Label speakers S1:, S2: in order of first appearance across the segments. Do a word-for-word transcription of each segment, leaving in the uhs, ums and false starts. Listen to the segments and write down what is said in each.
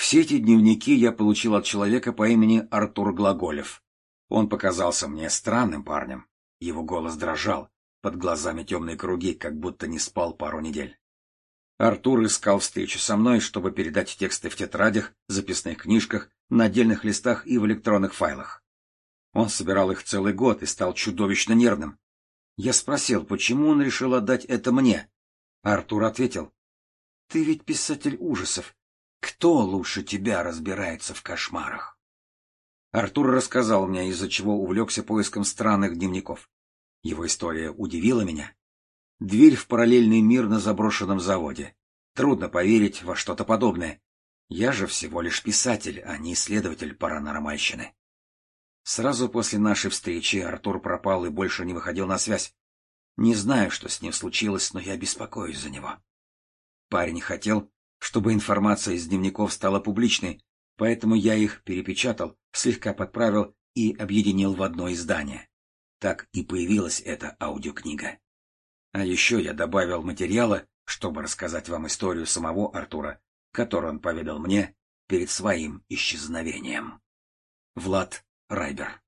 S1: Все эти дневники я получил от человека по имени Артур Глаголев. Он показался мне странным парнем. Его голос дрожал, под глазами темные круги, как будто не спал пару недель. Артур искал встречу со мной, чтобы передать тексты в тетрадях, записных книжках, на отдельных листах и в электронных файлах. Он собирал их целый год и стал чудовищно нервным. Я спросил, почему он решил отдать это мне. Артур ответил: «Ты ведь писатель ужасов. Кто лучше тебя разбирается в кошмарах?» Артур рассказал мне, из-за чего увлекся поиском странных дневников. Его история удивила меня. Дверь в параллельный мир на заброшенном заводе. Трудно поверить во что-то подобное. Я же всего лишь писатель, а не исследователь паранормальщины. Сразу после нашей встречи Артур пропал и больше не выходил на связь. Не знаю, что с ним случилось, но я беспокоюсь за него. Парень хотел, чтобы информация из дневников стала публичной, поэтому я их перепечатал, слегка подправил и объединил в одно издание. Так и появилась эта аудиокнига. А еще я добавил материала, чтобы рассказать вам историю самого Артура, которую он поведал мне перед своим исчезновением. Влад Райбер.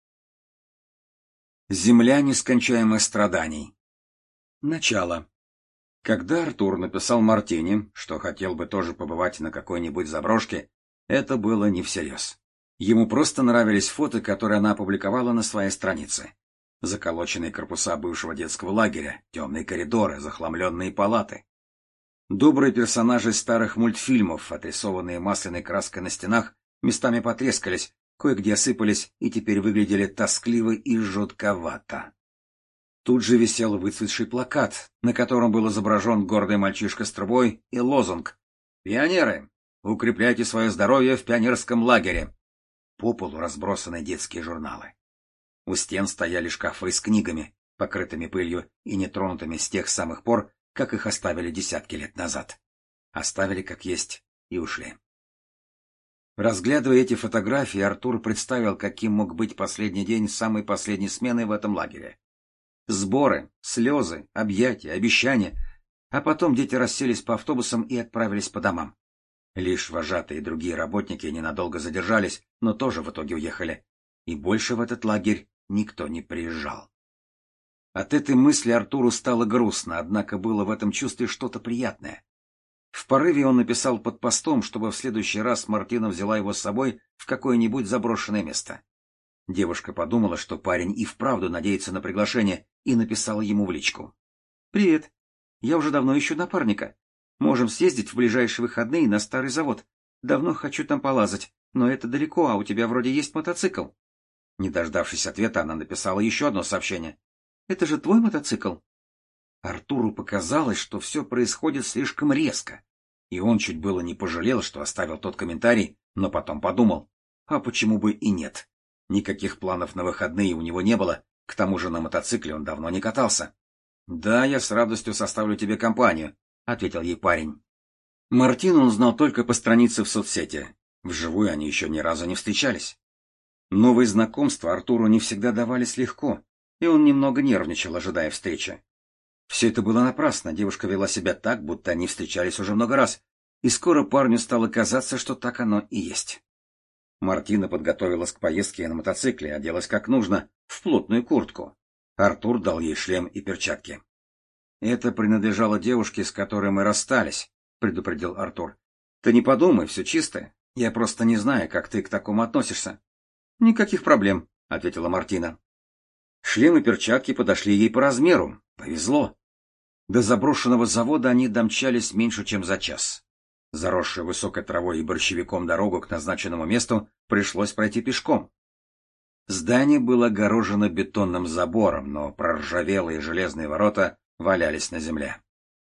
S1: Земля нескончаемых страданий. Начало. Когда Артур написал Мартине, что хотел бы тоже побывать на какой-нибудь заброшке, это было не всерьез. Ему просто нравились фото, которые она опубликовала на своей странице. Заколоченные корпуса бывшего детского лагеря, темные коридоры, захламленные палаты. Добрые персонажи старых мультфильмов, отрисованные масляной краской на стенах, местами потрескались, кое-где осыпались и теперь выглядели тоскливо и жутковато. Тут же висел выцветший плакат, на котором был изображен гордый мальчишка с трубой и лозунг: «Пионеры, укрепляйте свое здоровье в пионерском лагере». По полу разбросаны детские журналы. У стен стояли шкафы с книгами, покрытыми пылью и нетронутыми с тех самых пор, как их оставили десятки лет назад. Оставили как есть и ушли. Разглядывая эти фотографии, Артур представил, каким мог быть последний день самой последней смены в этом лагере. Сборы, слезы, объятия, обещания, а потом дети расселись по автобусам и отправились по домам. Лишь вожатые и другие работники ненадолго задержались, но тоже в итоге уехали. И больше в этот лагерь никто не приезжал. От этой мысли Артуру стало грустно, однако было в этом чувстве что-то приятное. В порыве он написал под постом, чтобы в следующий раз Мартина взяла его с собой в какое-нибудь заброшенное место. Девушка подумала, что парень и вправду надеется на приглашение, и написала ему в личку: «Привет. Я уже давно ищу напарника. Можем съездить в ближайшие выходные на старый завод. Давно хочу там полазать, но это далеко, а у тебя вроде есть мотоцикл». Не дождавшись ответа, она написала еще одно сообщение: «Это же твой мотоцикл?» Артуру показалось, что все происходит слишком резко, и он чуть было не пожалел, что оставил тот комментарий, но потом подумал: а почему бы и нет? Никаких планов на выходные у него не было, к тому же на мотоцикле он давно не катался. «Да, я с радостью составлю тебе компанию», — ответил ей парень. Мартину он знал только по странице в соцсети. Вживую они еще ни разу не встречались. Новые знакомства Артуру не всегда давались легко, и он немного нервничал, ожидая встречи. Все это было напрасно, девушка вела себя так, будто они встречались уже много раз, и скоро парню стало казаться, что так оно и есть. Мартина подготовилась к поездке на мотоцикле, оделась как нужно, в плотную куртку. Артур дал ей шлем и перчатки. «Это принадлежало девушке, с которой мы расстались», — предупредил Артур. «Ты не подумай, все чисто. Я просто не знаю, как ты к такому относишься». «Никаких проблем», — ответила Мартина. Шлем и перчатки подошли ей по размеру. Повезло. До заброшенного завода они домчались меньше, чем за час. Заросшую высокой травой и борщевиком дорогу к назначенному месту пришлось пройти пешком. Здание было огорожено бетонным забором, но проржавелые железные ворота валялись на земле.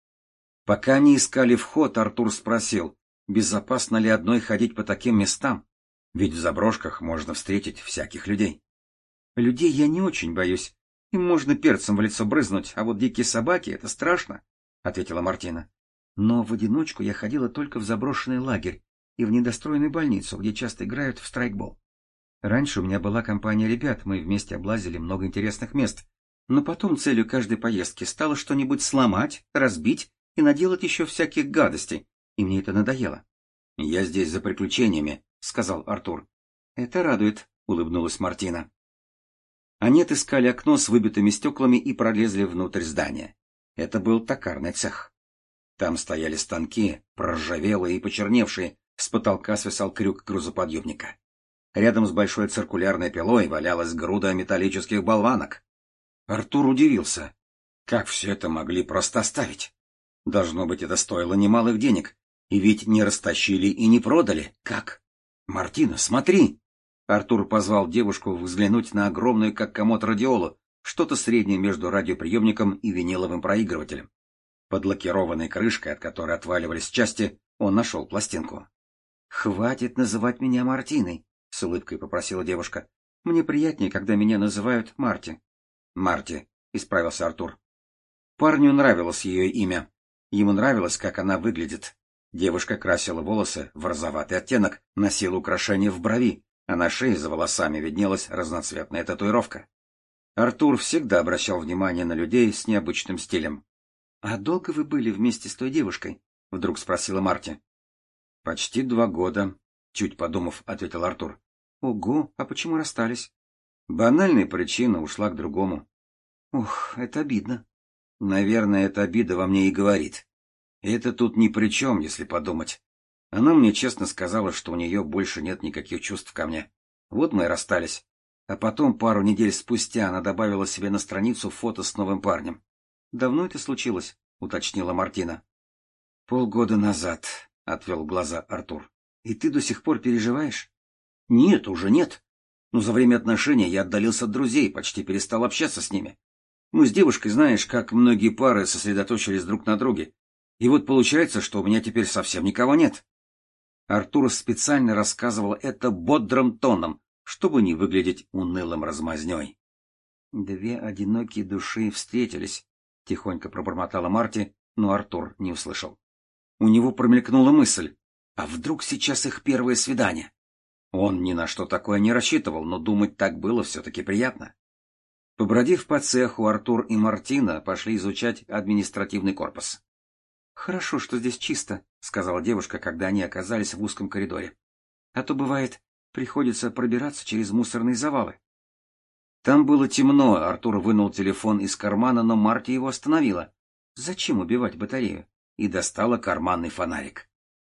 S1: Пока они искали вход, Артур спросил, безопасно ли одной ходить по таким местам, ведь в заброшках можно встретить всяких людей. «Людей я не очень боюсь. Им можно перцем в лицо брызнуть, а вот дикие собаки — это страшно», — ответила Мартина. «Но в одиночку я ходила только в заброшенный лагерь и в недостроенную больницу, где часто играют в страйкбол. Раньше у меня была компания ребят, мы вместе облазили много интересных мест, но потом целью каждой поездки стало что-нибудь сломать, разбить и наделать еще всяких гадостей, и мне это надоело. — Я здесь за приключениями, — сказал Артур. — Это радует, — улыбнулась Мартина. Они отыскали окно с выбитыми стеклами и пролезли внутрь здания. Это был токарный цех. Там стояли станки, проржавелые и почерневшие, с потолка свисал крюк грузоподъемника. Рядом с большой циркулярной пилой валялась груда металлических болванок. Артур удивился. Как все это могли просто оставить? Должно быть, это стоило немалых денег. И ведь не растащили и не продали. Как? Мартина, смотри! Артур позвал девушку взглянуть на огромную, как комод, радиолу, что-то среднее между радиоприемником и виниловым проигрывателем. Под лакированной крышкой, от которой отваливались части, он нашел пластинку. — Хватит называть меня Мартиной, — с улыбкой попросила девушка. — Мне приятнее, когда меня называют Марти. — Марти, — исправился Артур. Парню нравилось ее имя. Ему нравилось, как она выглядит. Девушка красила волосы в розоватый оттенок, носила украшения в брови, а на шее за волосами виднелась разноцветная татуировка. Артур всегда обращал внимание на людей с необычным стилем. — А долго вы были вместе с той девушкой? — вдруг спросила Марти. — Почти два года, — чуть подумав, ответил Артур. — Ого, а почему расстались? — Банальная причина, ушла к другому. — Ух, это обидно. — Наверное, эта обида во мне и говорит. Это тут ни при чем, если подумать. Она мне честно сказала, что у нее больше нет никаких чувств ко мне. Вот мы и расстались. А потом, пару недель спустя, она добавила себе на страницу фото с новым парнем. — Давно это случилось? — уточнила Мартина. — Полгода назад, — отвел глаза Артур. — И ты до сих пор переживаешь? — Нет, уже нет. Но за время отношений я отдалился от друзей, почти перестал общаться с ними. Мы с девушкой, знаешь, как многие пары сосредоточились друг на друге. И вот получается, что у меня теперь совсем никого нет. Артур специально рассказывал это бодрым тоном, чтобы не выглядеть унылым размазней. Две одинокие души встретились, — тихонько пробормотала Марти, но Артур не услышал. У него промелькнула мысль, а вдруг сейчас их первое свидание? Он ни на что такое не рассчитывал, но думать так было все-таки приятно. Побродив по цеху, Артур и Мартина пошли изучать административный корпус. — Хорошо, что здесь чисто, — сказала девушка, когда они оказались в узком коридоре. — А то, бывает, приходится пробираться через мусорные завалы. Там было темно, Артур вынул телефон из кармана, но Марти его остановила. Зачем убивать батарею? И достала карманный фонарик.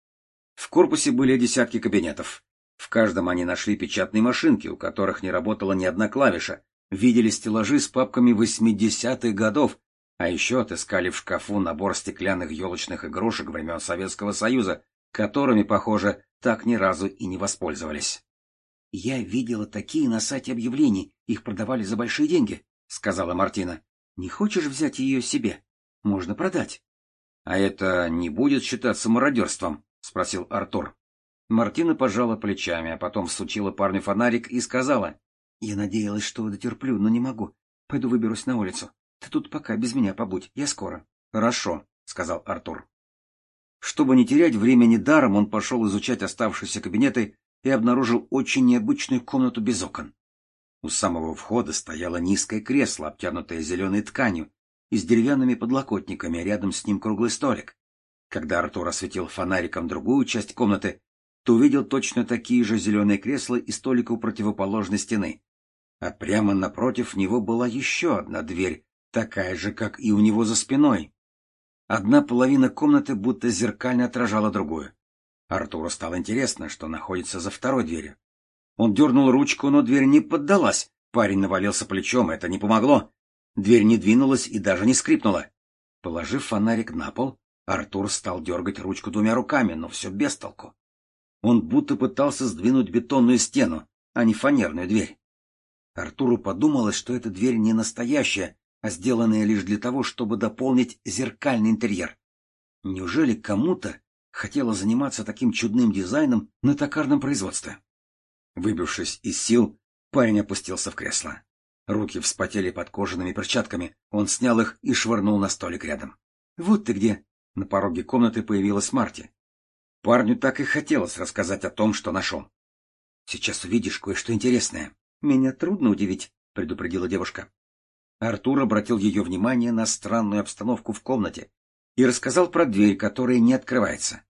S1: В корпусе были десятки кабинетов. В каждом они нашли печатные машинки, у которых не работала ни одна клавиша, видели стеллажи с папками восьмидесятых годов, а еще отыскали в шкафу набор стеклянных елочных игрушек времен Советского Союза, которыми, похоже, так ни разу и не воспользовались. — Я видела такие на сайте объявлений, их продавали за большие деньги, — сказала Мартина. — Не хочешь взять ее себе? Можно продать. — А это не будет считаться мародерством? — спросил Артур. Мартина пожала плечами, а потом всучила парню фонарик и сказала. — Я надеялась, что дотерплю, но не могу. Пойду выберусь на улицу. Ты тут пока без меня побудь, я скоро. — Хорошо, — сказал Артур. Чтобы не терять времени даром, он пошел изучать оставшиеся кабинеты и обнаружил очень необычную комнату без окон. У самого входа стояло низкое кресло, обтянутое зеленой тканью, и с деревянными подлокотниками, рядом с ним круглый столик. Когда Артур осветил фонариком другую часть комнаты, то увидел точно такие же зеленые кресла и столик у противоположной стены. А прямо напротив него была еще одна дверь, такая же, как и у него за спиной. Одна половина комнаты будто зеркально отражала другую. Артуру стало интересно, что находится за второй дверью. Он дернул ручку, но дверь не поддалась. Парень навалился плечом, это не помогло. Дверь не двинулась и даже не скрипнула. Положив фонарик на пол, Артур стал дергать ручку двумя руками, но все без толку. Он будто пытался сдвинуть бетонную стену, а не фанерную дверь. Артуру подумалось, что эта дверь не настоящая, а сделанная лишь для того, чтобы дополнить зеркальный интерьер. Неужели кому-то хотелось заниматься таким чудным дизайном на токарном производстве? Выбившись из сил, парень опустился в кресло. Руки вспотели под кожаными перчатками, он снял их и швырнул на столик рядом. — Вот ты где! — на пороге комнаты появилась Марти. Парню так и хотелось рассказать о том, что нашел. — Сейчас увидишь кое-что интересное. — Меня трудно удивить, — предупредила девушка. Артур обратил ее внимание на странную обстановку в комнате и рассказал про дверь, которая не открывается.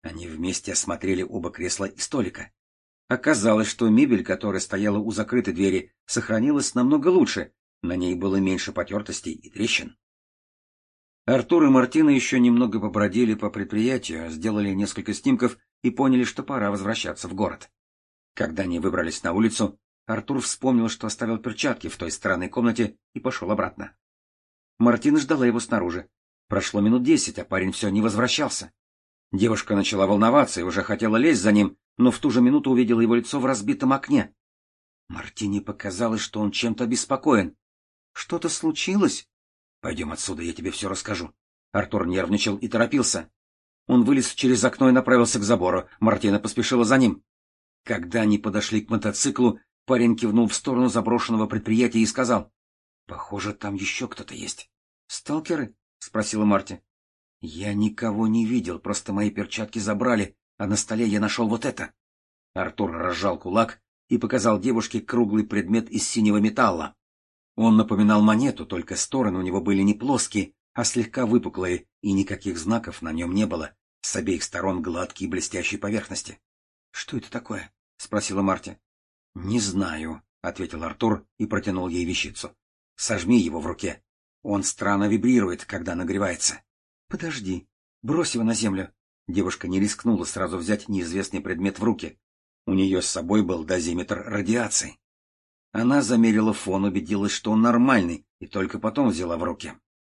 S1: Они вместе осмотрели оба кресла и столика. Оказалось, что мебель, которая стояла у закрытой двери, сохранилась намного лучше, на ней было меньше потертостей и трещин. Артур и Мартина еще немного побродили по предприятию, сделали несколько снимков и поняли, что пора возвращаться в город. Когда они выбрались на улицу, Артур вспомнил, что оставил перчатки в той странной комнате, и пошел обратно. Мартина ждала его снаружи. Прошло минут десять, а парень все не возвращался. Девушка начала волноваться и уже хотела лезть за ним, но в ту же минуту увидела его лицо в разбитом окне. Мартине показалось, что он чем-то обеспокоен. — Что-то случилось? — Пойдем отсюда, я тебе все расскажу. Артур нервничал и торопился. Он вылез через окно и направился к забору. Мартина поспешила за ним. Когда они подошли к мотоциклу, парень кивнул в сторону заброшенного предприятия и сказал: — Похоже, там еще кто-то есть. — Сталкеры? — спросила Марти. — Я никого не видел, просто мои перчатки забрали, а на столе я нашел вот это. Артур разжал кулак и показал девушке круглый предмет из синего металла. Он напоминал монету, только стороны у него были не плоские, а слегка выпуклые, и никаких знаков на нем не было, с обеих сторон гладкие блестящие поверхности. — Что это такое? — спросила Марти. — Не знаю, — ответил Артур и протянул ей вещицу. — Сожми его в руке. Он странно вибрирует, когда нагревается. — Подожди, брось его на землю. Девушка не рискнула сразу взять неизвестный предмет в руки. У нее с собой был дозиметр радиации. Она замерила фон, убедилась, что он нормальный, и только потом взяла в руки.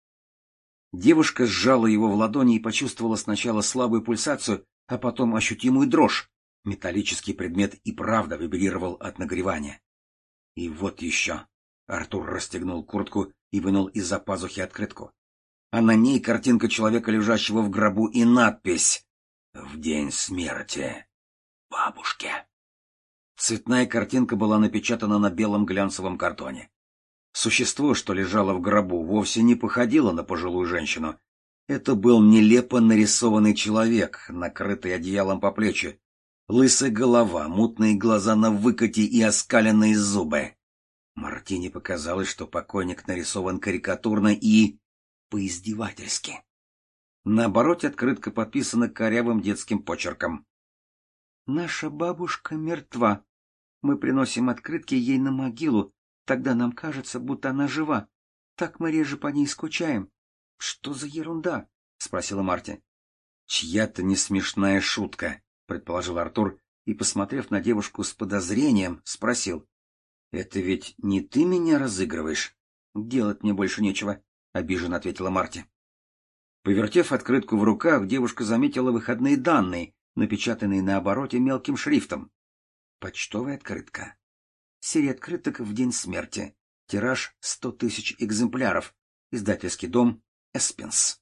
S1: Девушка сжала его в ладони и почувствовала сначала слабую пульсацию, а потом ощутимую дрожь. Металлический предмет и правда вибрировал от нагревания. И вот еще. Артур расстегнул куртку и вынул из-за пазухи открытку. А на ней картинка человека, лежащего в гробу, и надпись: «В день смерти. Бабушке». Цветная картинка была напечатана на белом глянцевом картоне. Существо, что лежало в гробу, вовсе не походило на пожилую женщину. Это был нелепо нарисованный человек, накрытый одеялом по плечи. Лысая голова, мутные глаза на выкате и оскаленные зубы. Мартине показалось, что покойник нарисован карикатурно и поиздевательски. На обороте открытка подписана корявым детским почерком. «Наша бабушка мертва. Мы приносим открытки ей на могилу, тогда нам кажется, будто она жива. Так мы реже по ней скучаем». — Что за ерунда? — спросила Марти. — Чья-то несмешная шутка, — предположил Артур и, посмотрев на девушку с подозрением, спросил: — Это ведь не ты меня разыгрываешь? — Делать мне больше нечего, — обиженно ответила Марти. Повертев открытку в руках, девушка заметила выходные данные, напечатанные на обороте мелким шрифтом. Почтовая открытка. Серия открыток в день смерти. Тираж сто тысяч экземпляров. Издательский дом Эспенс.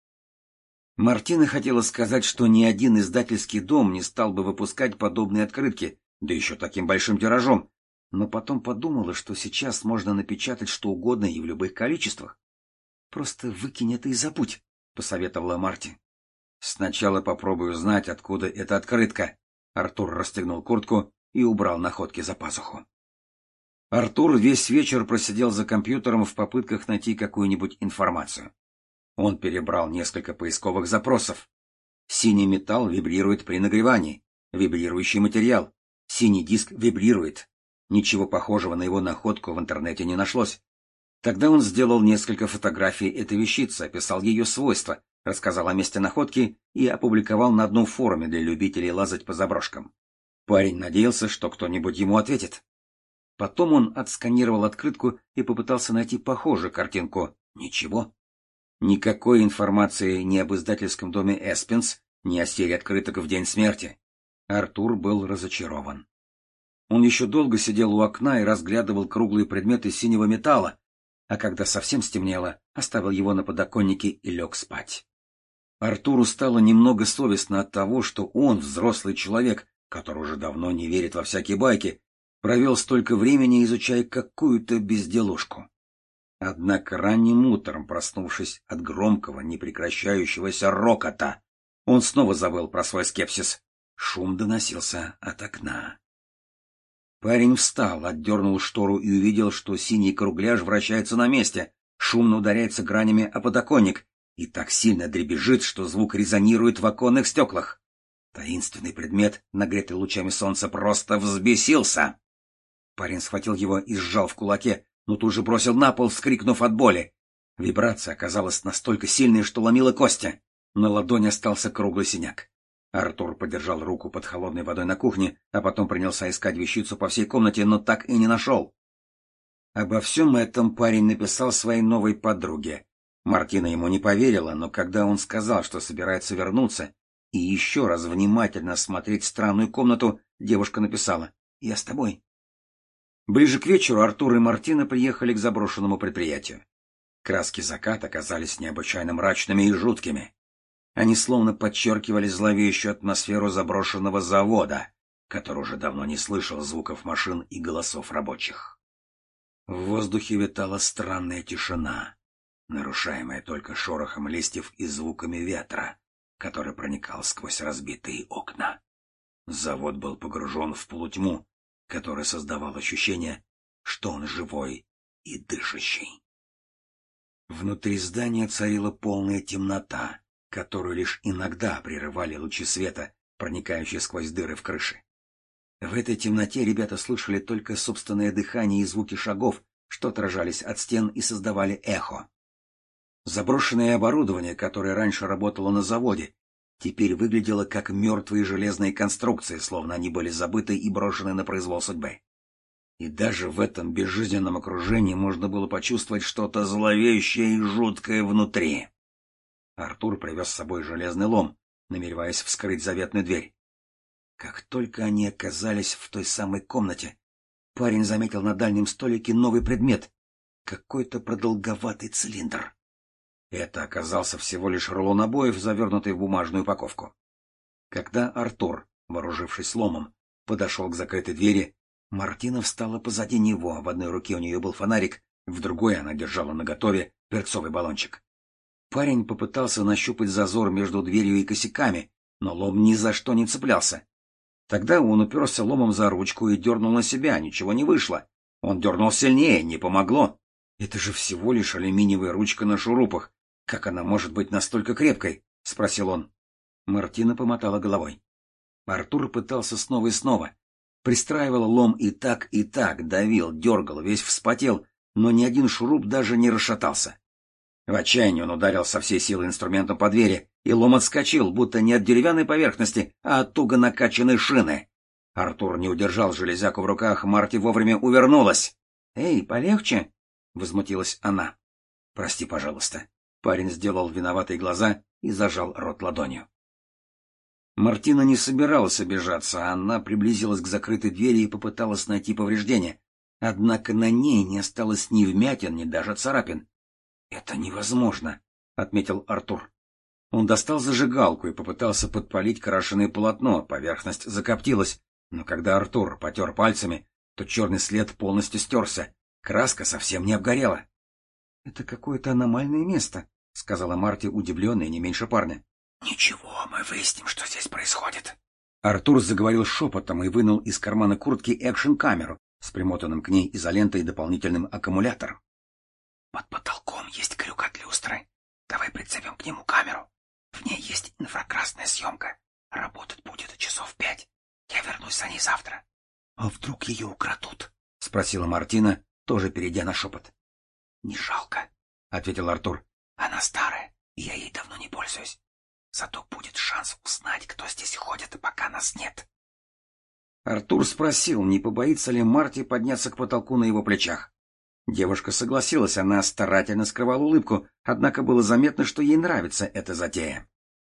S1: Мартина хотела сказать, что ни один издательский дом не стал бы выпускать подобные открытки, да еще таким большим тиражом, но потом подумала, что сейчас можно напечатать что угодно и в любых количествах. «Просто выкинь это и забудь», — посоветовала Марти. «Сначала попробую узнать, откуда эта открытка». Артур расстегнул куртку и убрал находки за пазуху. Артур весь вечер просидел за компьютером в попытках найти какую-нибудь информацию. Он перебрал несколько поисковых запросов. Синий металл вибрирует при нагревании. Вибрирующий материал. Синий диск вибрирует. Ничего похожего на его находку в интернете не нашлось. Тогда он сделал несколько фотографий этой вещицы, описал ее свойства, рассказал о месте находки и опубликовал на одном форуме для любителей лазать по заброшкам. Парень надеялся, что кто-нибудь ему ответит. Потом он отсканировал открытку и попытался найти похожую картинку. Ничего. Никакой информации ни об издательском доме Эспенс, ни о серии открыток в день смерти. Артур был разочарован. Он еще долго сидел у окна и разглядывал круглые предметы синего металла, а когда совсем стемнело, оставил его на подоконнике и лег спать. Артуру стало немного совестно от того, что он, взрослый человек, который уже давно не верит во всякие байки, провел столько времени, изучая какую-то безделушку. Однако ранним утром, проснувшись от громкого, непрекращающегося рокота, он снова забыл про свой скепсис. Шум доносился от окна. Парень встал, отдернул штору и увидел, что синий кругляш вращается на месте, шумно ударяется гранями о подоконник и так сильно дребезжит, что звук резонирует в оконных стеклах. Таинственный предмет, нагретый лучами солнца, просто взбесился. Парень схватил его и сжал в кулаке, но тут же бросил на пол, вскрикнув от боли. Вибрация оказалась настолько сильной, что ломила кости. На ладони остался круглый синяк. Артур подержал руку под холодной водой на кухне, а потом принялся искать вещицу по всей комнате, но так и не нашел. Обо всем этом парень написал своей новой подруге. Мартина ему не поверила, но когда он сказал, что собирается вернуться и еще раз внимательно осмотреть странную комнату, девушка написала: «Я с тобой». Ближе к вечеру Артур и Мартина приехали к заброшенному предприятию. Краски заката оказались необычайно мрачными и жуткими. Они словно подчеркивали зловещую атмосферу заброшенного завода, который уже давно не слышал звуков машин и голосов рабочих. В воздухе витала странная тишина, нарушаемая только шорохом листьев и звуками ветра, который проникал сквозь разбитые окна. Завод был погружен в полутьму, которая создавала ощущение, что он живой и дышащий. Внутри здания царила полная темнота, которую лишь иногда прерывали лучи света, проникающие сквозь дыры в крыше. В этой темноте ребята слышали только собственное дыхание и звуки шагов, что отражались от стен и создавали эхо. Заброшенное оборудование, которое раньше работало на заводе, теперь выглядело как мертвые железные конструкции, словно они были забыты и брошены на произвол судьбы. И даже в этом безжизненном окружении можно было почувствовать что-то зловещее и жуткое внутри. Артур привез с собой железный лом, намереваясь вскрыть заветную дверь. Как только они оказались в той самой комнате, парень заметил на дальнем столике новый предмет — какой-то продолговатый цилиндр. Это оказался всего лишь рулон обоев, завернутый в бумажную упаковку. Когда Артур, вооружившись ломом, подошел к закрытой двери, Мартина встала позади него, в одной руке у нее был фонарик, в другой она держала наготове перцовый баллончик. Парень попытался нащупать зазор между дверью и косяками, но лом ни за что не цеплялся. Тогда он уперся ломом за ручку и дернул на себя, ничего не вышло. Он дернул сильнее, не помогло. Это же всего лишь алюминиевая ручка на шурупах. Как она может быть настолько крепкой? — спросил он. Мартина помотала головой. Артур пытался снова и снова. Пристраивал лом и так, и так, давил, дергал, весь вспотел, но ни один шуруп даже не расшатался. В отчаянии он ударил со всей силы инструментом по двери, и лом отскочил, будто не от деревянной поверхности, а от туго накачанной шины. Артур не удержал железяку в руках, Марти вовремя увернулась. — Эй, полегче! — возмутилась она. — Прости, пожалуйста. Парень сделал виноватые глаза и зажал рот ладонью. Мартина не собиралась обижаться, она приблизилась к закрытой двери и попыталась найти повреждения. Однако на ней не осталось ни вмятин, ни даже царапин. — Это невозможно, — отметил Артур. Он достал зажигалку и попытался подпалить крашеное полотно, поверхность закоптилась, но когда Артур потер пальцами, то черный след полностью стерся, краска совсем не обгорела. — Это какое-то аномальное место, — сказала Марти, удивленная не меньше парня. — Ничего, мы выясним, что здесь происходит. Артур заговорил шепотом и вынул из кармана куртки экшн-камеру с примотанным к ней изолентой и дополнительным аккумулятором. — Под потолком есть крюк от люстры. Давай прицепим к нему камеру. В ней есть инфракрасная съемка. Работать будет часов пять. Я вернусь за ней завтра. — А вдруг ее украдут? — спросила Мартина, тоже перейдя на шепот. — Не жалко, — ответил Артур. — Она старая, и я ей давно не пользуюсь. Зато будет шанс узнать, кто здесь ходит, пока нас нет. Артур спросил, не побоится ли Марти подняться к потолку на его плечах. Девушка согласилась, она старательно скрывала улыбку, однако было заметно, что ей нравится эта затея.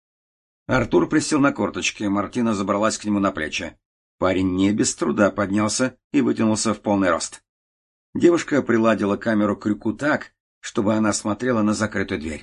S1: Артур присел на корточки, Мартина забралась к нему на плечи. Парень не без труда поднялся и вытянулся в полный рост. Девушка приладила камеру к крюку так, чтобы она смотрела на закрытую дверь.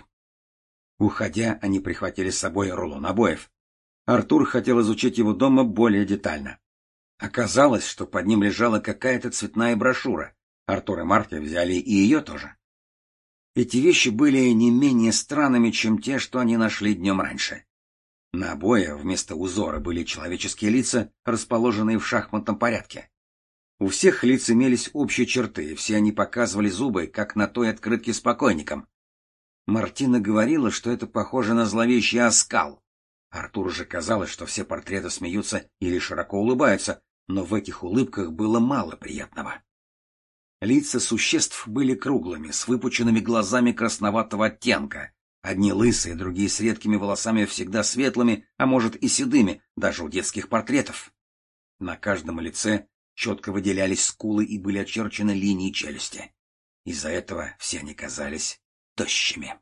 S1: Уходя, они прихватили с собой рулон обоев. Артур хотел изучить его дома более детально. Оказалось, что под ним лежала какая-то цветная брошюра. Артур и Марти взяли и ее тоже. Эти вещи были не менее странными, чем те, что они нашли днем раньше. На обоях вместо узора были человеческие лица, расположенные в шахматном порядке. У всех лиц имелись общие черты, и все они показывали зубы, как на той открытке с покойником. Мартина говорила, что это похоже на зловещий оскал. Артуру же казалось, что все портреты смеются или широко улыбаются, но в этих улыбках было мало приятного. Лица существ были круглыми, с выпученными глазами красноватого оттенка. Одни лысые, другие с редкими волосами, всегда светлыми, а может и седыми, даже у детских портретов. На каждом лице четко выделялись скулы и были очерчены линии челюсти. Из-за этого все они казались тощими.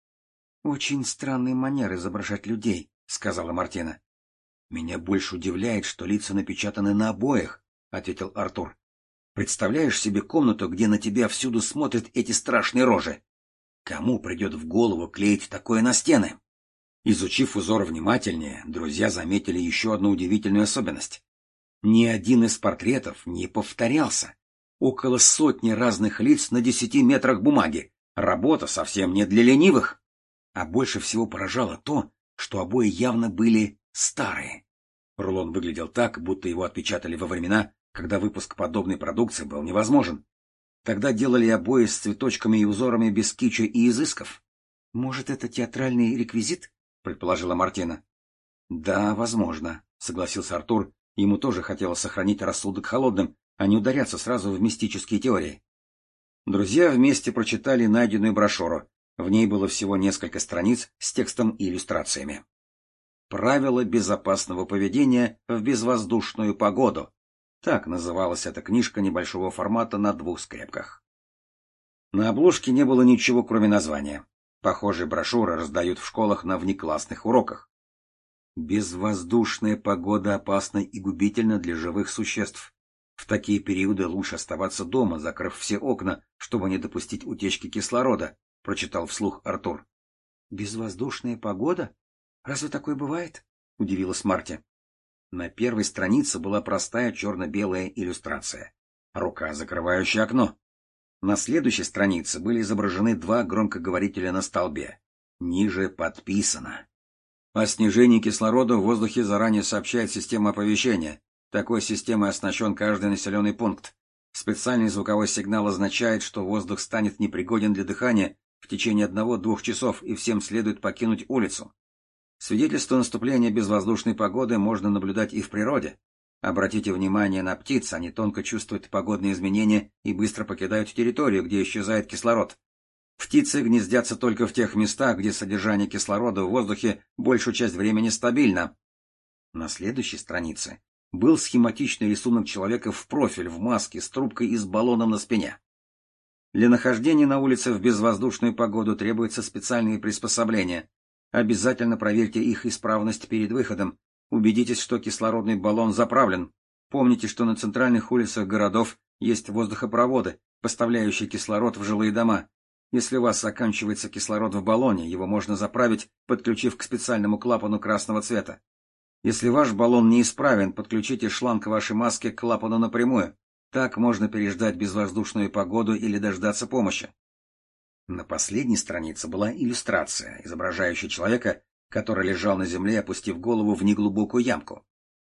S1: — Очень странные манеры изображать людей, — сказала Мартина. — Меня больше удивляет, что лица напечатаны на обоях, — ответил Артур. — Представляешь себе комнату, где на тебя всюду смотрят эти страшные рожи? Кому придет в голову клеить такое на стены? Изучив узор внимательнее, друзья заметили еще одну удивительную особенность. Ни один из портретов не повторялся. Около сотни разных лиц на десяти метрах бумаги. Работа совсем не для ленивых. А больше всего поражало то, что обои явно были старые. Рулон выглядел так, будто его отпечатали во времена, когда выпуск подобной продукции был невозможен. Тогда делали обои с цветочками и узорами без кичи и изысков. — Может, это театральный реквизит? — предположила Мартина. — Да, возможно, — согласился Артур. Ему тоже хотелось сохранить рассудок холодным, а не ударяться сразу в мистические теории. Друзья вместе прочитали найденную брошюру. В ней было всего несколько страниц с текстом и иллюстрациями. «Правила безопасного поведения в безвоздушную погоду». Так называлась эта книжка небольшого формата на двух скрепках. На обложке не было ничего, кроме названия. Похожие брошюры раздают в школах на внеклассных уроках. Безвоздушная погода опасна и губительна для живых существ. В такие периоды лучше оставаться дома, закрыв все окна, чтобы не допустить утечки кислорода, — прочитал вслух Артур. — Безвоздушная погода? Разве такое бывает? — удивилась Марти. На первой странице была простая черно-белая иллюстрация. Рука, закрывающая окно. На следующей странице были изображены два громкоговорителя на столбе. Ниже подписано. О снижении кислорода в воздухе заранее сообщает система оповещения. Такой системой оснащен каждый населенный пункт. Специальный звуковой сигнал означает, что воздух станет непригоден для дыхания в течение одного-двух часов, и всем следует покинуть улицу. Свидетельство наступления безвоздушной погоды можно наблюдать и в природе. Обратите внимание на птиц, они тонко чувствуют погодные изменения и быстро покидают территорию, где исчезает кислород. Птицы гнездятся только в тех местах, где содержание кислорода в воздухе большую часть времени стабильно. На следующей странице был схематичный рисунок человека в профиль в маске с трубкой и с баллоном на спине. Для нахождения на улице в безвоздушную погоду требуются специальные приспособления. Обязательно проверьте их исправность перед выходом. Убедитесь, что кислородный баллон заправлен. Помните, что на центральных улицах городов есть воздухопроводы, поставляющие кислород в жилые дома. Если у вас заканчивается кислород в баллоне, его можно заправить, подключив к специальному клапану красного цвета. Если ваш баллон неисправен, подключите шланг вашей маски к клапану напрямую. Так можно переждать безвоздушную погоду или дождаться помощи. На последней странице была иллюстрация, изображающая человека, который лежал на земле, опустив голову в неглубокую ямку.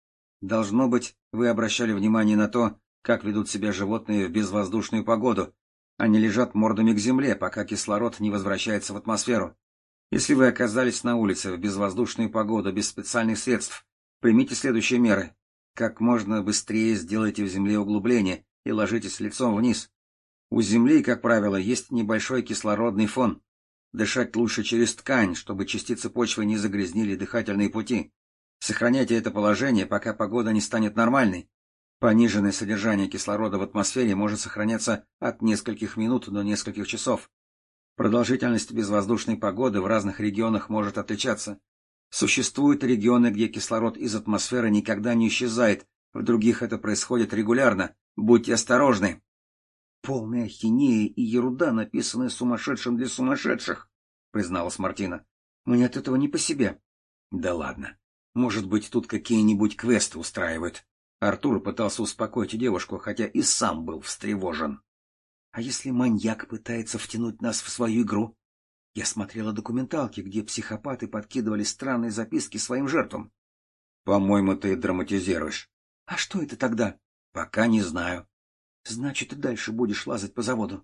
S1: Должно быть, вы обращали внимание на то, как ведут себя животные в безвоздушную погоду. Они лежат мордами к земле, пока кислород не возвращается в атмосферу. Если вы оказались на улице в безвоздушную погоду без специальных средств, примите следующие меры. Как можно быстрее сделайте в земле углубление и ложитесь лицом вниз. У земли, как правило, есть небольшой кислородный фон. Дышать лучше через ткань, чтобы частицы почвы не загрязнили дыхательные пути. Сохраняйте это положение, пока погода не станет нормальной. Пониженное содержание кислорода в атмосфере может сохраняться от нескольких минут до нескольких часов. Продолжительность безвоздушной погоды в разных регионах может отличаться. Существуют регионы, где кислород из атмосферы никогда не исчезает, в других это происходит регулярно. Будьте осторожны. Полная ахинея и ерунда, написанная сумасшедшим для сумасшедших, призналась Мартина. Мне от этого не по себе. Да ладно. Может быть, тут какие-нибудь квесты устраивают. Артур пытался успокоить девушку, хотя и сам был встревожен. А если маньяк пытается втянуть нас в свою игру? Я смотрела документалки, где психопаты подкидывали странные записки своим жертвам. По-моему, ты драматизируешь. А что это тогда? Пока не знаю. Значит, и дальше будешь лазать по заводу.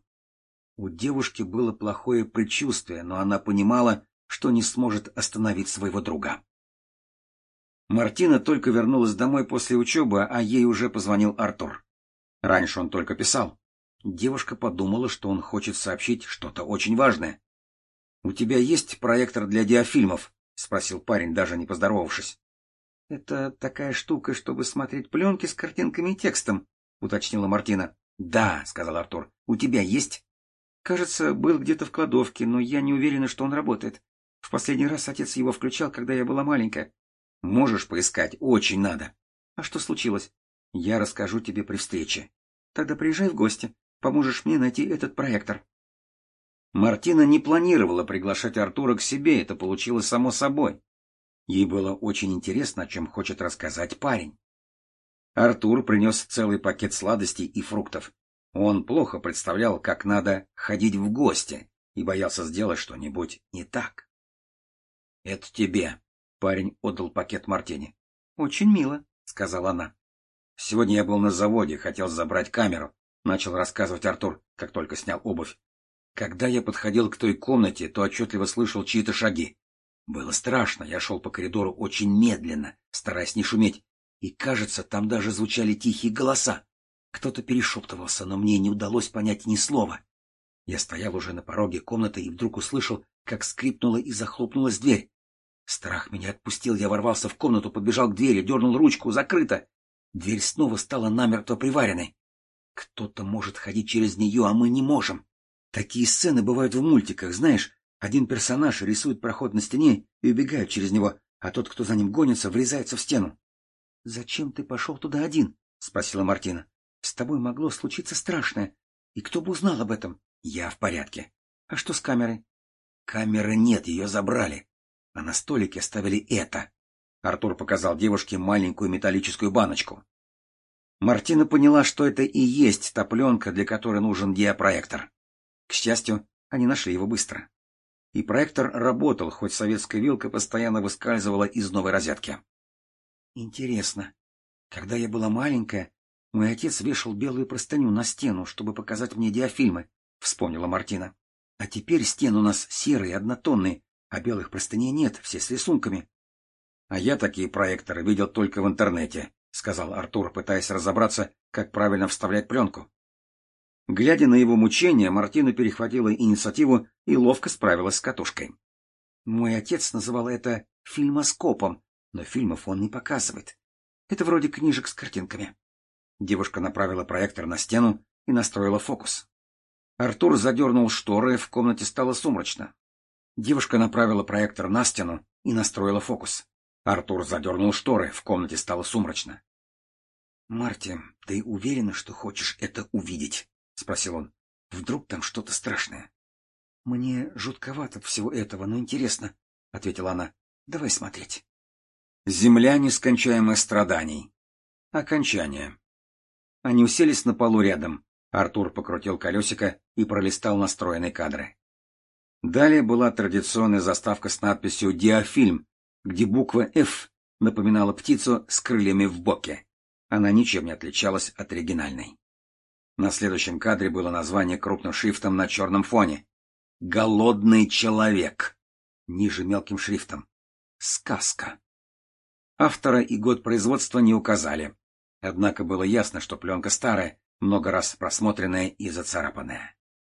S1: У девушки было плохое предчувствие, но она понимала, что не сможет остановить своего друга. Мартина только вернулась домой после учебы, а ей уже позвонил Артур. Раньше он только писал. Девушка подумала, что он хочет сообщить что-то очень важное. — У тебя есть проектор для диафильмов? — спросил парень, даже не поздоровавшись. — Это такая штука, чтобы смотреть пленки с картинками и текстом, — уточнила Мартина. — Да, — сказал Артур. — У тебя есть? — Кажется, был где-то в кладовке, но я не уверена, что он работает. В последний раз отец его включал, когда я была маленькая. — Можешь поискать, очень надо. — А что случилось? — Я расскажу тебе при встрече. — Тогда приезжай в гости. Поможешь мне найти этот проектор. Мартина не планировала приглашать Артура к себе, это получилось само собой. Ей было очень интересно, о чем хочет рассказать парень. Артур принес целый пакет сладостей и фруктов. Он плохо представлял, как надо ходить в гости, и боялся сделать что-нибудь не так. — Это тебе. Парень отдал пакет Мартине. — Очень мило, — сказала она. — Сегодня я был на заводе, хотел забрать камеру, — начал рассказывать Артур, как только снял обувь. Когда я подходил к той комнате, то отчетливо слышал чьи-то шаги. Было страшно, я шел по коридору очень медленно, стараясь не шуметь, и, кажется, там даже звучали тихие голоса. Кто-то перешептывался, но мне не удалось понять ни слова. Я стоял уже на пороге комнаты и вдруг услышал, как скрипнула и захлопнулась дверь. Страх меня отпустил, я ворвался в комнату, подбежал к двери, дернул ручку, закрыто. Дверь снова стала намертво приваренной. Кто-то может ходить через нее, а мы не можем. Такие сцены бывают в мультиках, знаешь, один персонаж рисует проход на стене и убегает через него, а тот, кто за ним гонится, врезается в стену. — Зачем ты пошел туда один? — спросила Мартина. — С тобой могло случиться страшное. И кто бы узнал об этом? — Я в порядке. — А что с камерой? — Камеры нет, ее забрали. А на столике оставили это. Артур показал девушке маленькую металлическую баночку. Мартина поняла, что это и есть та пленка, для которой нужен диапроектор. К счастью, они нашли его быстро. И проектор работал, хоть советская вилка постоянно выскальзывала из новой розетки. Интересно, когда я была маленькая, мой отец вешал белую простыню на стену, чтобы показать мне диафильмы, — вспомнила Мартина. А теперь стены у нас серые, однотонные, а белых простыней нет, все с рисунками. — А я такие проекторы видел только в интернете, — сказал Артур, пытаясь разобраться, как правильно вставлять пленку. Глядя на его мучения, Мартина перехватила инициативу и ловко справилась с катушкой. Мой отец называл это фильмоскопом, но фильмов он не показывает. Это вроде книжек с картинками. Девушка направила проектор на стену и настроила фокус. Артур задернул шторы, в комнате стало сумрачно. Девушка направила проектор на стену и настроила фокус. Артур задернул шторы, в комнате стало сумрачно. — Марти, ты уверена, что хочешь это увидеть? — спросил он. — Вдруг там что-то страшное? — Мне жутковато всего этого, но интересно, — ответила она. — Давай смотреть. Земля нескончаемых страданий. Окончание. Они уселись на полу рядом. Артур покрутил колесико и пролистал настроенные кадры. Далее была традиционная заставка с надписью «Диафильм», где буква «Ф» напоминала птицу с крыльями в боке. Она ничем не отличалась от оригинальной. На следующем кадре было название крупным шрифтом на черном фоне. «Голодный человек». Ниже мелким шрифтом. «Сказка». Автора и год производства не указали. Однако было ясно, что пленка старая, много раз просмотренная и зацарапанная.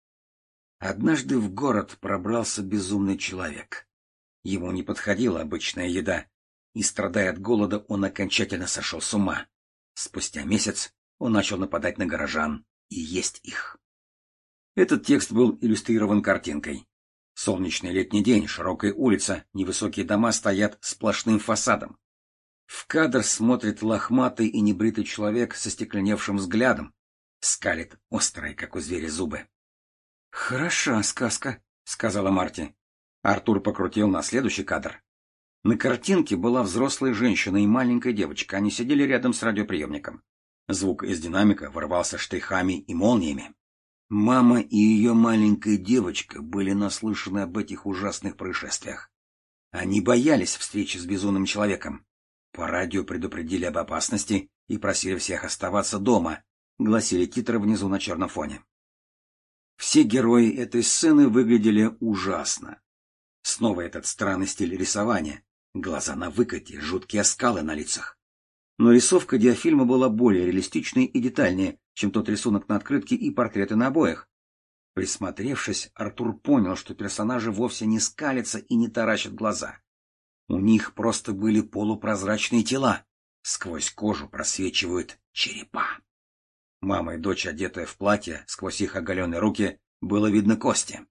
S1: Однажды в город пробрался безумный человек. Ему не подходила обычная еда, и, страдая от голода, он окончательно сошел с ума. Спустя месяц он начал нападать на горожан и есть их. Этот текст был иллюстрирован картинкой. Солнечный летний день, широкая улица, невысокие дома стоят сплошным фасадом. В кадр смотрит лохматый и небритый человек со стекленевшим взглядом, скалит острые, как у зверя, зубы. — Хороша сказка, — сказала Марти. Артур покрутил на следующий кадр. На картинке была взрослая женщина и маленькая девочка, они сидели рядом с радиоприемником. Звук из динамика ворвался штрихами и молниями. Мама и ее маленькая девочка были наслышаны об этих ужасных происшествиях. Они боялись встречи с безумным человеком. По радио предупредили об опасности и просили всех оставаться дома, гласили титры внизу на черном фоне. Все герои этой сцены выглядели ужасно. Снова этот странный стиль рисования. Глаза на выкате, жуткие оскалы на лицах. Но рисовка диафильма была более реалистичной и детальнее, чем тот рисунок на открытке и портреты на обоях. Присмотревшись, Артур понял, что персонажи вовсе не скалятся и не таращат глаза. У них просто были полупрозрачные тела. Сквозь кожу просвечивают черепа. Мама и дочь, одетые в платье, сквозь их оголенные руки, было видно кости.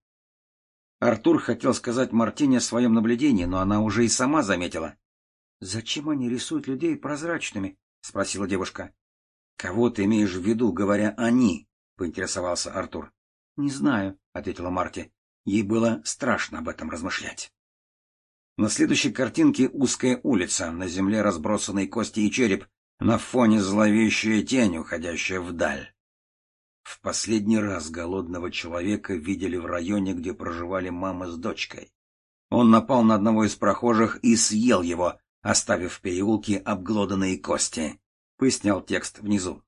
S1: Артур хотел сказать Мартине о своем наблюдении, но она уже и сама заметила. — Зачем они рисуют людей прозрачными? — спросила девушка. — Кого ты имеешь в виду, говоря «они»? — поинтересовался Артур. — Не знаю, — ответила Марти. Ей было страшно об этом размышлять. На следующей картинке узкая улица, на земле разбросанные кости и череп, на фоне зловещая тень, уходящая вдаль. В последний раз голодного человека видели в районе, где проживали мама с дочкой. Он напал на одного из прохожих и съел его, оставив в переулке обглоданные кости, — пояснял текст внизу.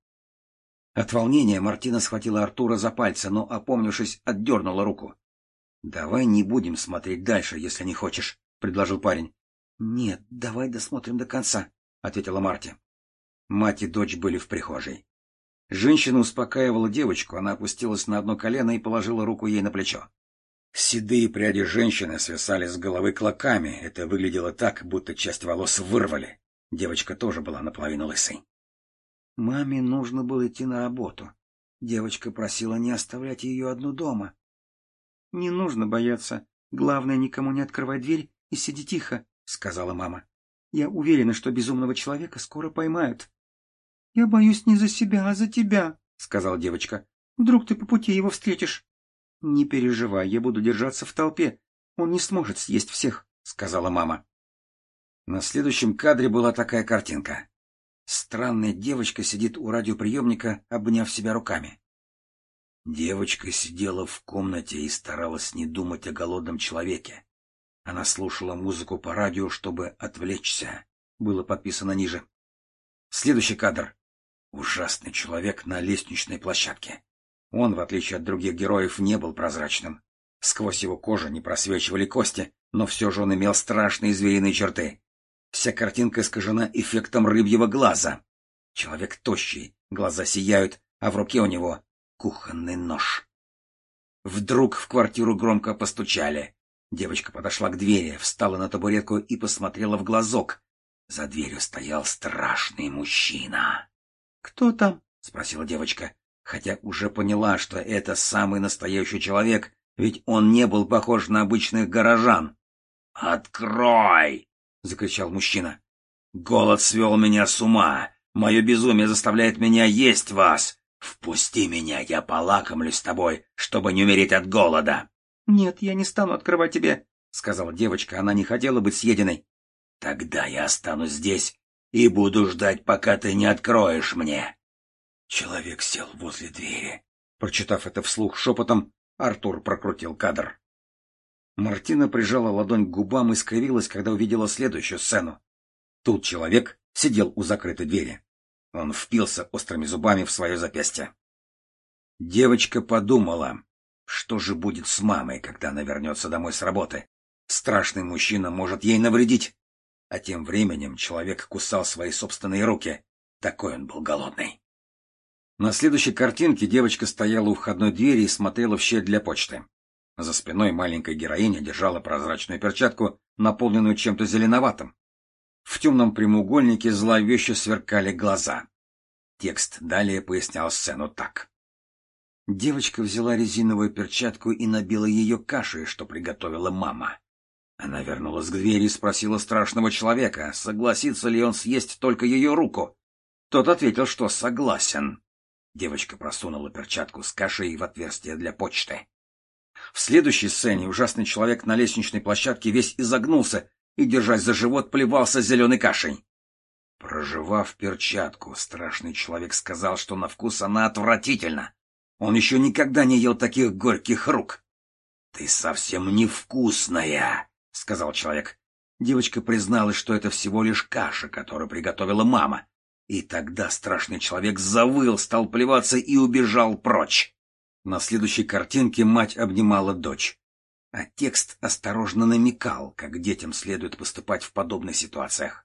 S1: От волнения Мартина схватила Артура за пальцы, но, опомнившись, отдернула руку. — Давай не будем смотреть дальше, если не хочешь, — предложил парень. — Нет, давай досмотрим до конца, — ответила Марти. Мать и дочь были в прихожей. Женщина успокаивала девочку, она опустилась на одно колено и положила руку ей на плечо. Седые пряди женщины свисали с головы клоками, это выглядело так, будто часть волос вырвали. Девочка тоже была наполовину лысой. Маме нужно было идти на работу. Девочка просила не оставлять ее одну дома. — Не нужно бояться. Главное, никому не открывать дверь и сиди тихо, — сказала мама. — Я уверена, что безумного человека скоро поймают. — Я боюсь не за себя, а за тебя, — сказала девочка. — Вдруг ты по пути его встретишь. — Не переживай, я буду держаться в толпе. Он не сможет съесть всех, — сказала мама. На следующем кадре была такая картинка. Странная девочка сидит у радиоприемника, обняв себя руками. Девочка сидела в комнате и старалась не думать о голодном человеке. Она слушала музыку по радио, чтобы отвлечься. Было подписано ниже. Следующий кадр. Ужасный человек на лестничной площадке. Он, в отличие от других героев, не был прозрачным. Сквозь его кожу не просвечивали кости, но все же он имел страшные звериные черты. Вся картинка искажена эффектом рыбьего глаза. Человек тощий, глаза сияют, а в руке у него кухонный нож. Вдруг в квартиру громко постучали. Девочка подошла к двери, встала на табуретку и посмотрела в глазок. За дверью стоял страшный мужчина. — Кто там? — спросила девочка, хотя уже поняла, что это самый настоящий человек, ведь он не был похож на обычных горожан. — Открой! — закричал мужчина. — Голод свел меня с ума. Мое безумие заставляет меня есть вас. Впусти меня, я полакомлюсь с тобой, чтобы не умереть от голода. — Нет, я не стану открывать тебе, — сказала девочка, она не хотела быть съеденной. — Тогда я останусь здесь и буду ждать, пока ты не откроешь мне. Человек сел возле двери. Прочитав это вслух шепотом, Артур прокрутил кадр. Мартина прижала ладонь к губам и скривилась, когда увидела следующую сцену. Тут человек сидел у закрытой двери. Он впился острыми зубами в свое запястье. Девочка подумала, что же будет с мамой, когда она вернется домой с работы. Страшный мужчина может ей навредить. А тем временем человек кусал свои собственные руки. Такой он был голодный. На следующей картинке девочка стояла у входной двери и смотрела в щель для почты. За спиной маленькая героиня держала прозрачную перчатку, наполненную чем-то зеленоватым. В темном прямоугольнике зловеще сверкали глаза. Текст далее пояснял сцену так. Девочка взяла резиновую перчатку и набила ее кашей, что приготовила мама. Она вернулась к двери и спросила страшного человека, согласится ли он съесть только ее руку. Тот ответил, что согласен. Девочка просунула перчатку с кашей в отверстие для почты. В следующей сцене ужасный человек на лестничной площадке весь изогнулся и, держась за живот, плевался зеленой кашей. Прожевав перчатку, страшный человек сказал, что на вкус она отвратительна. Он еще никогда не ел таких горьких рук. — Ты совсем невкусная, — сказал человек. Девочка призналась, что это всего лишь каша, которую приготовила мама. И тогда страшный человек завыл, стал плеваться и убежал прочь. На следующей картинке мать обнимала дочь. а текст осторожно намекал, как детям следует поступать в подобных ситуациях.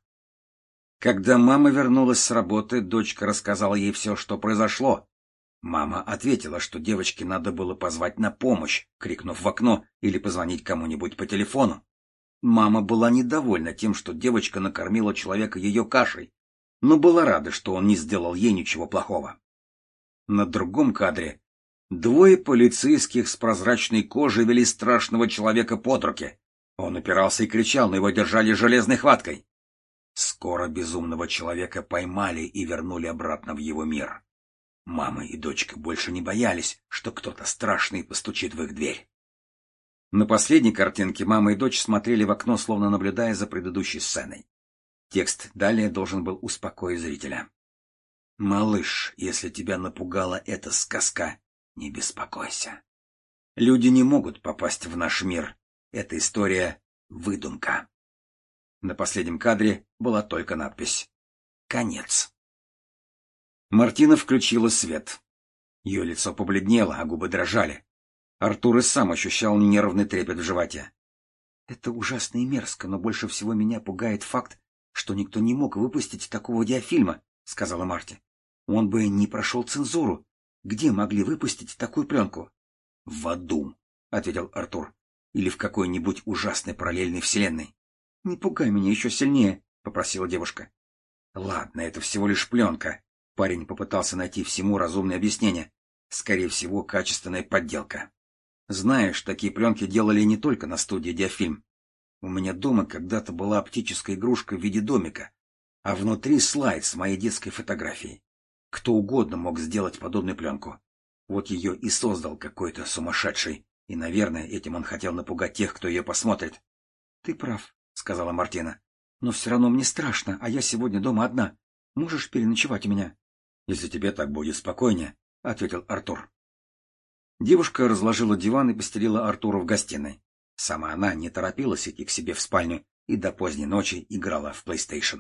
S1: Когда мама вернулась с работы, дочка рассказала ей все, что произошло. Мама ответила, что девочке надо было позвать на помощь, крикнув в окно или позвонить кому-нибудь по телефону. Мама была недовольна тем, что девочка накормила человека ее кашей, но была рада, что он не сделал ей ничего плохого. На другом кадре двое полицейских с прозрачной кожей вели страшного человека под руки. Он упирался и кричал, но его держали железной хваткой. Скоро безумного человека поймали и вернули обратно в его мир. Мама и дочка больше не боялись, что кто-то страшный постучит в их дверь. На последней картинке мама и дочь смотрели в окно, словно наблюдая за предыдущей сценой. Текст далее должен был успокоить зрителя. «Малыш, если тебя напугала эта сказка, не беспокойся. Люди не могут попасть в наш мир. Эта история — выдумка». На последнем кадре была только надпись «Конец». Мартина включила свет. Ее лицо побледнело, а губы дрожали. Артур и сам ощущал нервный трепет в животе. «Это ужасно и мерзко, но больше всего меня пугает факт, что никто не мог выпустить такого диафильма», — сказала Марти. «Он бы не прошел цензуру. Где могли выпустить такую пленку?» «В аду», — ответил Артур. «Или в какой-нибудь ужасной параллельной вселенной». «Не пугай меня еще сильнее», — попросила девушка. «Ладно, это всего лишь пленка». Парень попытался найти всему разумное объяснение. Скорее всего, качественная подделка. Знаешь, такие пленки делали не только на студии «Диафильм». У меня дома когда-то была оптическая игрушка в виде домика, а внутри слайд с моей детской фотографией. Кто угодно мог сделать подобную пленку. Вот ее и создал какой-то сумасшедший, и, наверное, этим он хотел напугать тех, кто ее посмотрит. — Ты прав, — сказала Мартина. — Но все равно мне страшно, а я сегодня дома одна. Можешь переночевать у меня? — Если тебе так будет спокойнее, — ответил Артур. Девушка разложила диван и постелила Артуру в гостиной. Сама она не торопилась идти к себе в спальню и до поздней ночи играла в PlayStation.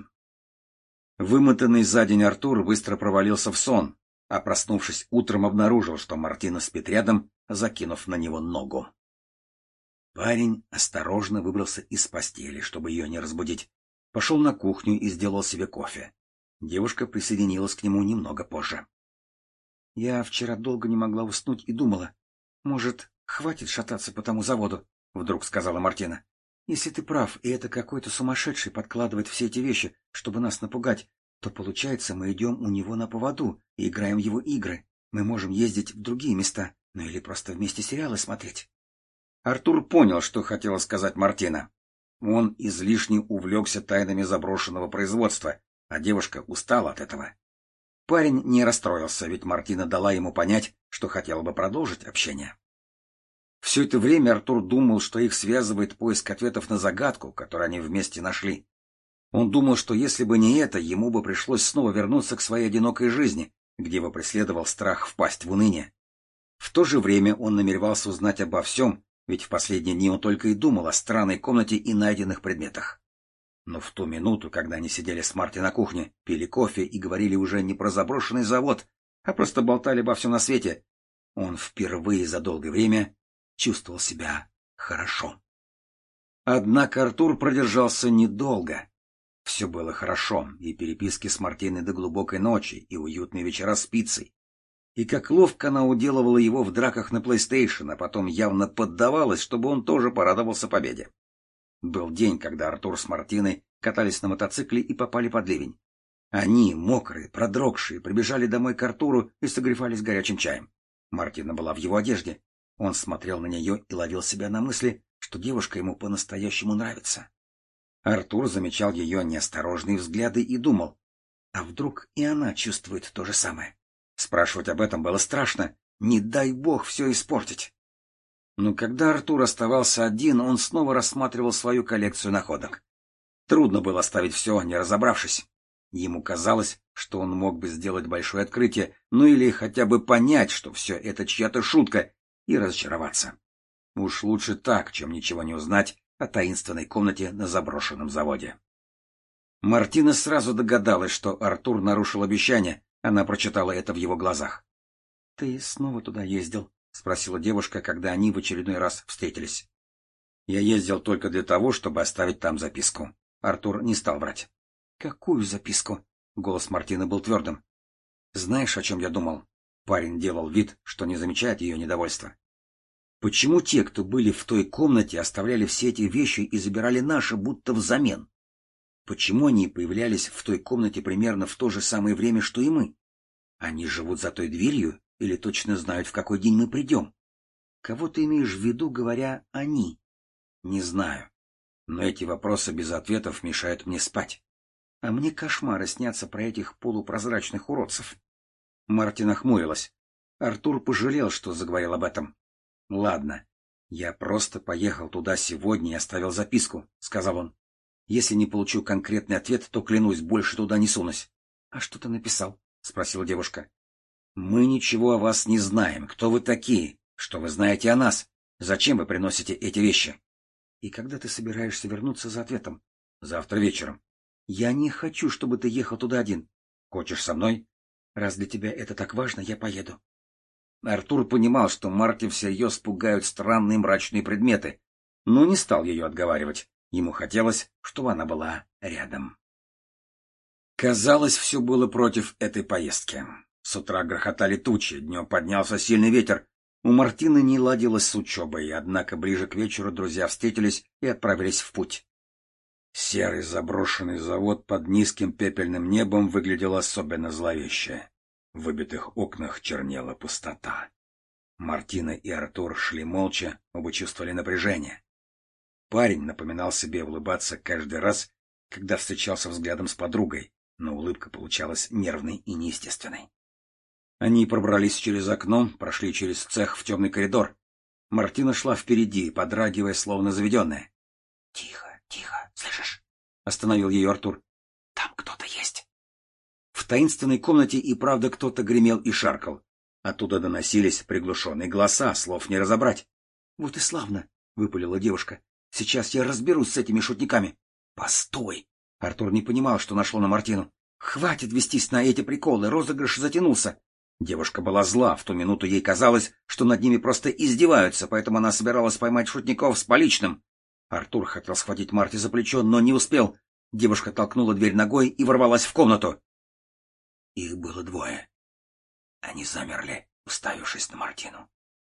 S1: Вымотанный за день Артур быстро провалился в сон, а проснувшись утром обнаружил, что Мартина спит рядом, закинув на него ногу. Парень осторожно выбрался из постели, чтобы ее не разбудить, пошел на кухню и сделал себе кофе. Девушка присоединилась к нему немного позже. — Я вчера долго не могла уснуть и думала, может, хватит шататься по тому заводу, — вдруг сказала Мартина. — Если ты прав, и это какой-то сумасшедший подкладывает все эти вещи, чтобы нас напугать, то, получается, мы идем у него на поводу и играем в его игры. Мы можем ездить в другие места, ну или просто вместе сериалы смотреть. Артур понял, что хотела сказать Мартина. Он излишне увлекся тайнами заброшенного производства, а девушка устала от этого. Парень не расстроился, ведь Мартина дала ему понять, что хотела бы продолжить общение. Все это время Артур думал, что их связывает поиск ответов на загадку, которую они вместе нашли. Он думал, что если бы не это, ему бы пришлось снова вернуться к своей одинокой жизни, где его преследовал страх впасть в уныние. В то же время он намеревался узнать обо всем, ведь в последние дни он только и думал о странной комнате и найденных предметах. Но в ту минуту, когда они сидели с Марти на кухне, пили кофе и говорили уже не про заброшенный завод, а просто болтали обо всем на свете, он впервые за долгое время чувствовал себя хорошо. Однако Артур продержался недолго. Все было хорошо, и переписки с Мартиной до глубокой ночи, и уютные вечера с пиццей. И как ловко она уделывала его в драках на PlayStation, а потом явно поддавалась, чтобы он тоже порадовался победе. Был день, когда Артур с Мартиной катались на мотоцикле и попали под ливень. Они, мокрые, продрогшие, прибежали домой к Артуру и согревались горячим чаем. Мартина была в его одежде. Он смотрел на нее и ловил себя на мысли, что девушка ему по-настоящему нравится. Артур замечал ее неосторожные взгляды и думал, а вдруг и она чувствует то же самое? Спрашивать об этом было страшно, не дай бог все испортить. Но когда Артур оставался один, он снова рассматривал свою коллекцию находок. Трудно было оставить все, не разобравшись. Ему казалось, что он мог бы сделать большое открытие, ну или хотя бы понять, что все это чья-то шутка, и разочароваться. Уж лучше так, чем ничего не узнать о таинственной комнате на заброшенном заводе. Мартина сразу догадалась, что Артур нарушил обещание, она прочитала это в его глазах. — Ты снова туда ездил? — спросила девушка, когда они в очередной раз встретились. Я ездил только для того, чтобы оставить там записку. Артур не стал врать. Какую записку? Голос Мартины был твердым. Знаешь, о чем я думал? Парень делал вид, что не замечает ее недовольства. Почему те, кто были в той комнате, оставляли все эти вещи и забирали наши, будто взамен? Почему они появлялись в той комнате примерно в то же самое время, что и мы? Они живут за той дверью или точно знают, в какой день мы придем? Кого ты имеешь в виду, говоря «они»? Не знаю. Но эти вопросы без ответов мешают мне спать. А мне кошмары снятся про этих полупрозрачных уродцев. Марти нахмурилась. Артур пожалел, что заговорил об этом. — Ладно, я просто поехал туда сегодня и оставил записку, — сказал он. — Если не получу конкретный ответ, то, клянусь, больше туда не сунусь. — А что ты написал? — спросила девушка. — Мы ничего о вас не знаем. Кто вы такие? Что вы знаете о нас? Зачем вы приносите эти вещи? — И когда ты собираешься вернуться за ответом? — Завтра вечером. — Я не хочу, чтобы ты ехал туда один. — Хочешь со мной? — Раз для тебя это так важно, я поеду. Артур понимал, что Марти всерьез пугают странные мрачные предметы, но не стал ее отговаривать. Ему хотелось, чтобы она была рядом. Казалось, все было против этой поездки. С утра грохотали тучи, днем поднялся сильный ветер. У Мартины не ладилось с учебой, однако ближе к вечеру друзья встретились и отправились в путь. Серый заброшенный завод под низким пепельным небом выглядел особенно зловеще. В выбитых окнах чернела пустота. Мартина и Артур шли молча, оба чувствовали напряжение. Парень напоминал себе улыбаться каждый раз, когда встречался взглядом с подругой, но улыбка получалась нервной и неестественной. Они пробрались через окно, прошли через цех в темный коридор. Мартина шла впереди, подрагивая, словно заведенная. — Тихо, тихо, слышишь? — остановил ее Артур. — Там кто-то есть. В таинственной комнате и правда кто-то гремел и шаркал. Оттуда доносились приглушенные голоса, слов не разобрать. — Вот и славно, — выпалила девушка. — Сейчас я разберусь с этими шутниками. — Постой! Артур не понимал, что нашло на Мартину. — Хватит вестись на эти приколы, розыгрыш затянулся. Девушка была зла, в ту минуту ей казалось, что над ними просто издеваются, поэтому она собиралась поймать шутников с поличным. Артур хотел схватить Марти за плечо, но не успел. Девушка толкнула дверь ногой и ворвалась в комнату. Их было двое. Они замерли, уставившись на Мартину.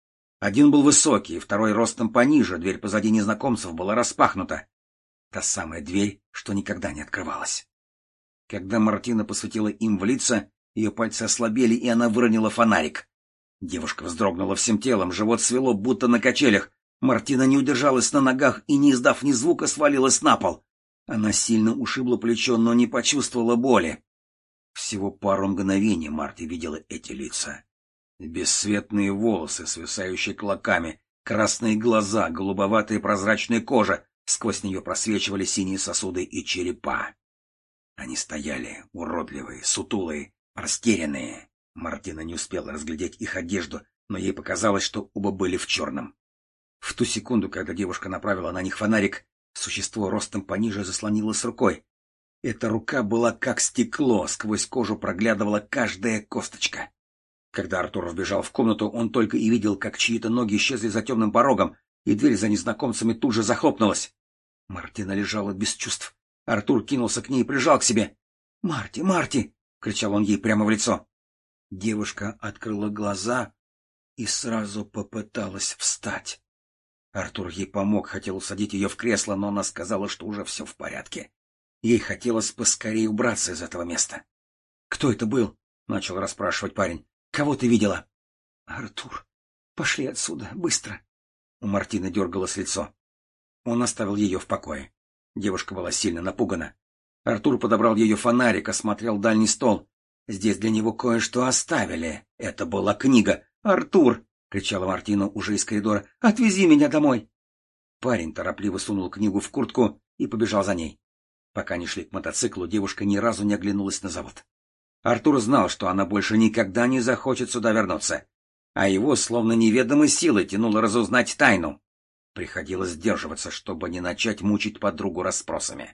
S1: Один был высокий, второй ростом пониже, дверь позади незнакомцев была распахнута. Та самая дверь, что никогда не открывалась. Когда Мартина посветила им в лица, ее пальцы ослабели, и она выронила фонарик. Девушка вздрогнула всем телом, живот свело, будто на качелях. Мартина не удержалась на ногах и, не издав ни звука, свалилась на пол. Она сильно ушибла плечо, но не почувствовала боли. Всего пару мгновений Марти видела эти лица. Бесцветные волосы, свисающие клоками, красные глаза, голубоватая прозрачная кожа, сквозь нее просвечивали синие сосуды и черепа. Они стояли, уродливые, сутулые, растерянные. Мартина не успела разглядеть их одежду, но ей показалось, что оба были в черном. В ту секунду, когда девушка направила на них фонарик, существо ростом пониже заслонилось рукой. Эта рука была как стекло, сквозь кожу проглядывала каждая косточка. Когда Артур вбежал в комнату, он только и видел, как чьи-то ноги исчезли за темным порогом, и дверь за незнакомцами тут же захлопнулась. Мартина лежала без чувств. Артур кинулся к ней и прижал к себе. — Марти, Марти! — кричал он ей прямо в лицо. Девушка открыла глаза и сразу попыталась встать. Артур ей помог, хотел усадить ее в кресло, но она сказала, что уже все в порядке. Ей хотелось поскорее убраться из этого места. — Кто это был? — начал расспрашивать парень. — Кого ты видела? — Артур, пошли отсюда, быстро. У Мартины дергалось лицо. Он оставил ее в покое. Девушка была сильно напугана. Артур подобрал ее фонарик, осмотрел дальний стол. Здесь для него кое-что оставили. Это была книга. «Артур!» — кричала Мартина уже из коридора. «Отвези меня домой!» Парень торопливо сунул книгу в куртку и побежал за ней. Пока они шли к мотоциклу, девушка ни разу не оглянулась на завод. Артур знал, что она больше никогда не захочет сюда вернуться, а его словно неведомой силой тянуло разузнать тайну. Приходилось сдерживаться, чтобы не начать мучить подругу расспросами.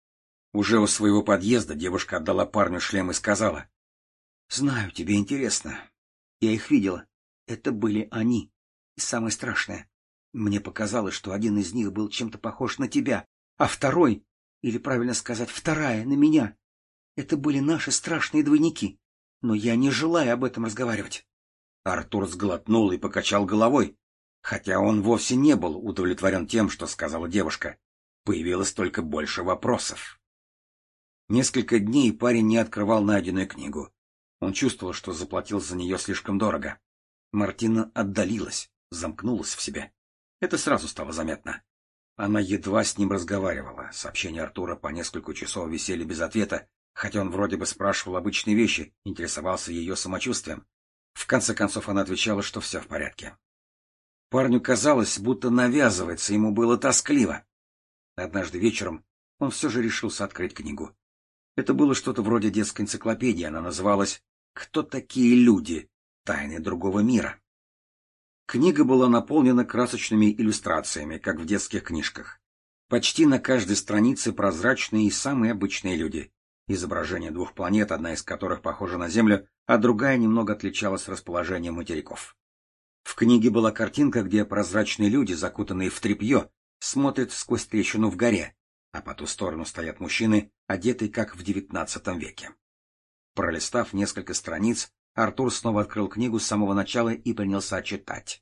S1: Уже у своего подъезда девушка отдала парню шлем и сказала: «Знаю, тебе интересно. Я их видела. Это были они. И самое страшное, Мне показалось, что один из них был чем-то похож на тебя, а второй, или правильно сказать, вторая, на меня. Это были наши страшные двойники, но я не желаю об этом разговаривать. Артур сглотнул и покачал головой, хотя он вовсе не был удовлетворен тем, что сказала девушка. Появилось только больше вопросов. Несколько дней парень не открывал найденную книгу. Он чувствовал, что заплатил за нее слишком дорого. Мартина отдалилась, замкнулась в себе. Это сразу стало заметно. Она едва с ним разговаривала. Сообщения Артура по несколько часов висели без ответа, хотя он вроде бы спрашивал обычные вещи, интересовался ее самочувствием. В конце концов она отвечала, что все в порядке. Парню казалось, будто навязывается, ему было тоскливо. Однажды вечером он все же решился открыть книгу. Это было что-то вроде детской энциклопедии, она называлась «Кто такие люди? Тайны другого мира». Книга была наполнена красочными иллюстрациями, как в детских книжках. Почти на каждой странице прозрачные и самые обычные люди. Изображение двух планет, одна из которых похожа на Землю, а другая немного отличалась расположением материков. В книге была картинка, где прозрачные люди, закутанные в тряпье, смотрят сквозь трещину в горе, а по ту сторону стоят мужчины, одетые как в девятнадцатом веке. Пролистав несколько страниц, Артур снова открыл книгу с самого начала и принялся читать.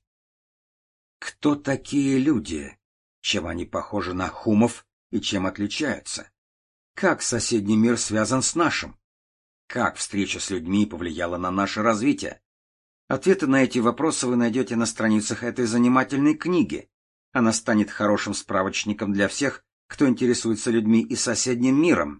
S1: Кто такие люди? Чем они похожи на хумов и чем отличаются? Как соседний мир связан с нашим? Как встреча с людьми повлияла на наше развитие? Ответы на эти вопросы вы найдете на страницах этой занимательной книги. Она станет хорошим справочником для всех, кто интересуется людьми и соседним миром.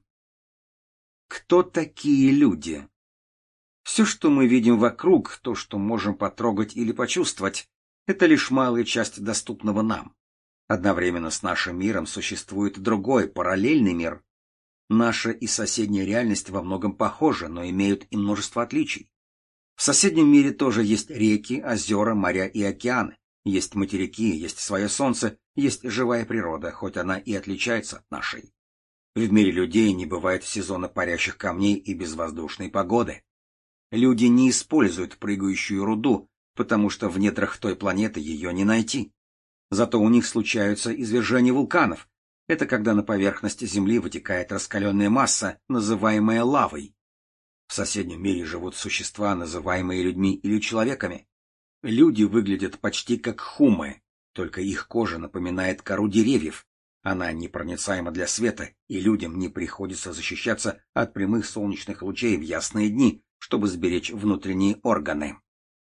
S1: Кто такие люди? Все, что мы видим вокруг, то, что можем потрогать или почувствовать, это лишь малая часть доступного нам. Одновременно с нашим миром существует другой, параллельный мир. Наша и соседняя реальность во многом похожи, но имеют и множество отличий. В соседнем мире тоже есть реки, озера, моря и океаны. Есть материки, есть свое солнце, есть живая природа, хоть она и отличается от нашей. В мире людей не бывает сезона парящих камней и безвоздушной погоды. Люди не используют прыгающую руду, потому что в недрах той планеты ее не найти. Зато у них случаются извержения вулканов. Это когда на поверхности Земли вытекает раскаленная масса, называемая лавой. В соседнем мире живут существа, называемые людьми или человеками. Люди выглядят почти как хумы, только их кожа напоминает кору деревьев. Она непроницаема для света, и людям не приходится защищаться от прямых солнечных лучей в ясные дни, чтобы сберечь внутренние органы.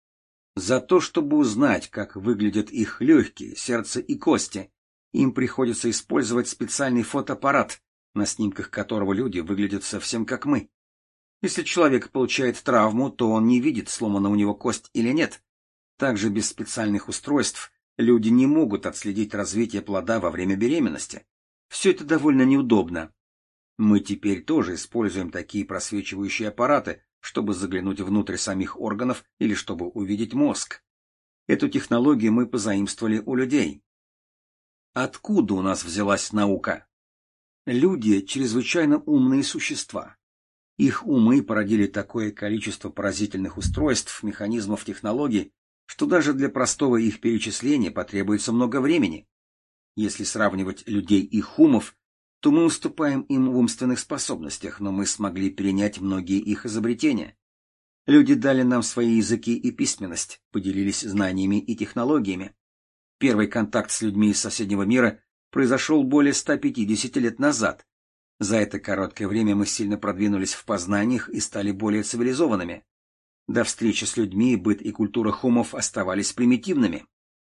S1: За то, чтобы узнать, как выглядят их легкие, сердце и кости, им приходится использовать специальный фотоаппарат, на снимках которого люди выглядят совсем как мы. Если человек получает травму, то он не видит, сломана у него кость или нет. Также без специальных устройств люди не могут отследить развитие плода во время беременности. Все это довольно неудобно. Мы теперь тоже используем такие просвечивающие аппараты, чтобы заглянуть внутрь самих органов или чтобы увидеть мозг. Эту технологию мы позаимствовали у людей. Откуда у нас взялась наука? Люди — чрезвычайно умные существа. Их умы породили такое количество поразительных устройств, механизмов, технологий, что даже для простого их перечисления потребуется много времени. Если сравнивать людей и хумов, то мы уступаем им в умственных способностях, но мы смогли перенять многие их изобретения. Люди дали нам свои языки и письменность, поделились знаниями и технологиями. Первый контакт с людьми из соседнего мира произошел более ста пятидесяти лет назад. За это короткое время мы сильно продвинулись в познаниях и стали более цивилизованными. До встречи с людьми быт и культура хумов оставались примитивными.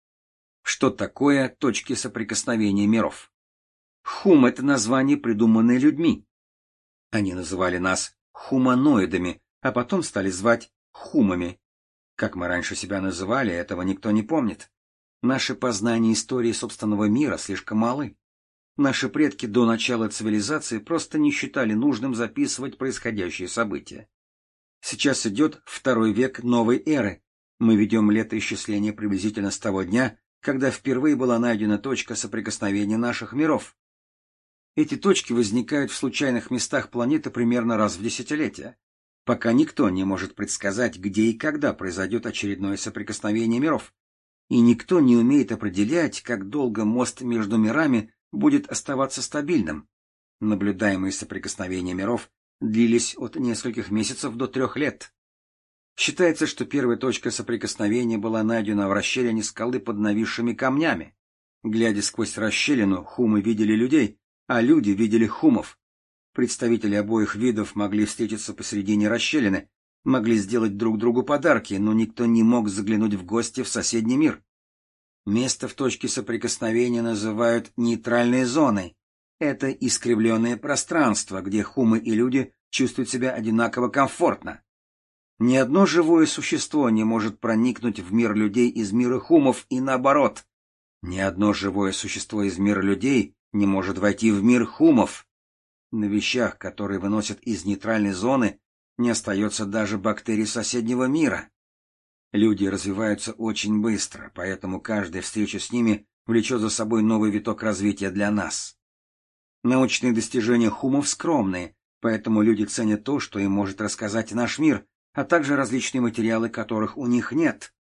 S1: Что такое точки соприкосновения миров? Хум — это название, придуманное людьми. Они называли нас хуманоидами, а потом стали звать хумами. Как мы раньше себя называли, этого никто не помнит. Наши познания истории собственного мира слишком малы. Наши предки до начала цивилизации просто не считали нужным записывать происходящие события. Сейчас идет второй век новой эры. Мы ведем летоисчисление приблизительно с того дня, когда впервые была найдена точка соприкосновения наших миров. Эти точки возникают в случайных местах планеты примерно раз в десятилетие. Пока никто не может предсказать, где и когда произойдет очередное соприкосновение миров. и никто не умеет определять, как долго мост между мирами будет оставаться стабильным. Наблюдаемые соприкосновения миров длились от нескольких месяцев до трех лет. Считается, что первая точка соприкосновения была найдена в расщелине скалы под нависшими камнями. Глядя сквозь расщелину, хумы видели людей, а люди видели хумов. Представители обоих видов могли встретиться посередине расщелины, могли сделать друг другу подарки, но никто не мог заглянуть в гости в соседний мир. Место в точке соприкосновения называют нейтральной зоной. Это искривленное пространство, где хумы и люди чувствуют себя одинаково комфортно. Ни одно живое существо не может проникнуть в мир людей из мира хумов и наоборот. Ни одно живое существо из мира людей не может войти в мир хумов. На вещах, которые выносят из нейтральной зоны, не остается даже бактерий соседнего мира. Люди развиваются очень быстро, поэтому каждая встреча с ними влечет за собой новый виток развития для нас. Научные достижения хумов скромные, поэтому люди ценят то, что им может рассказать наш мир, а также различные материалы, которых у них нет.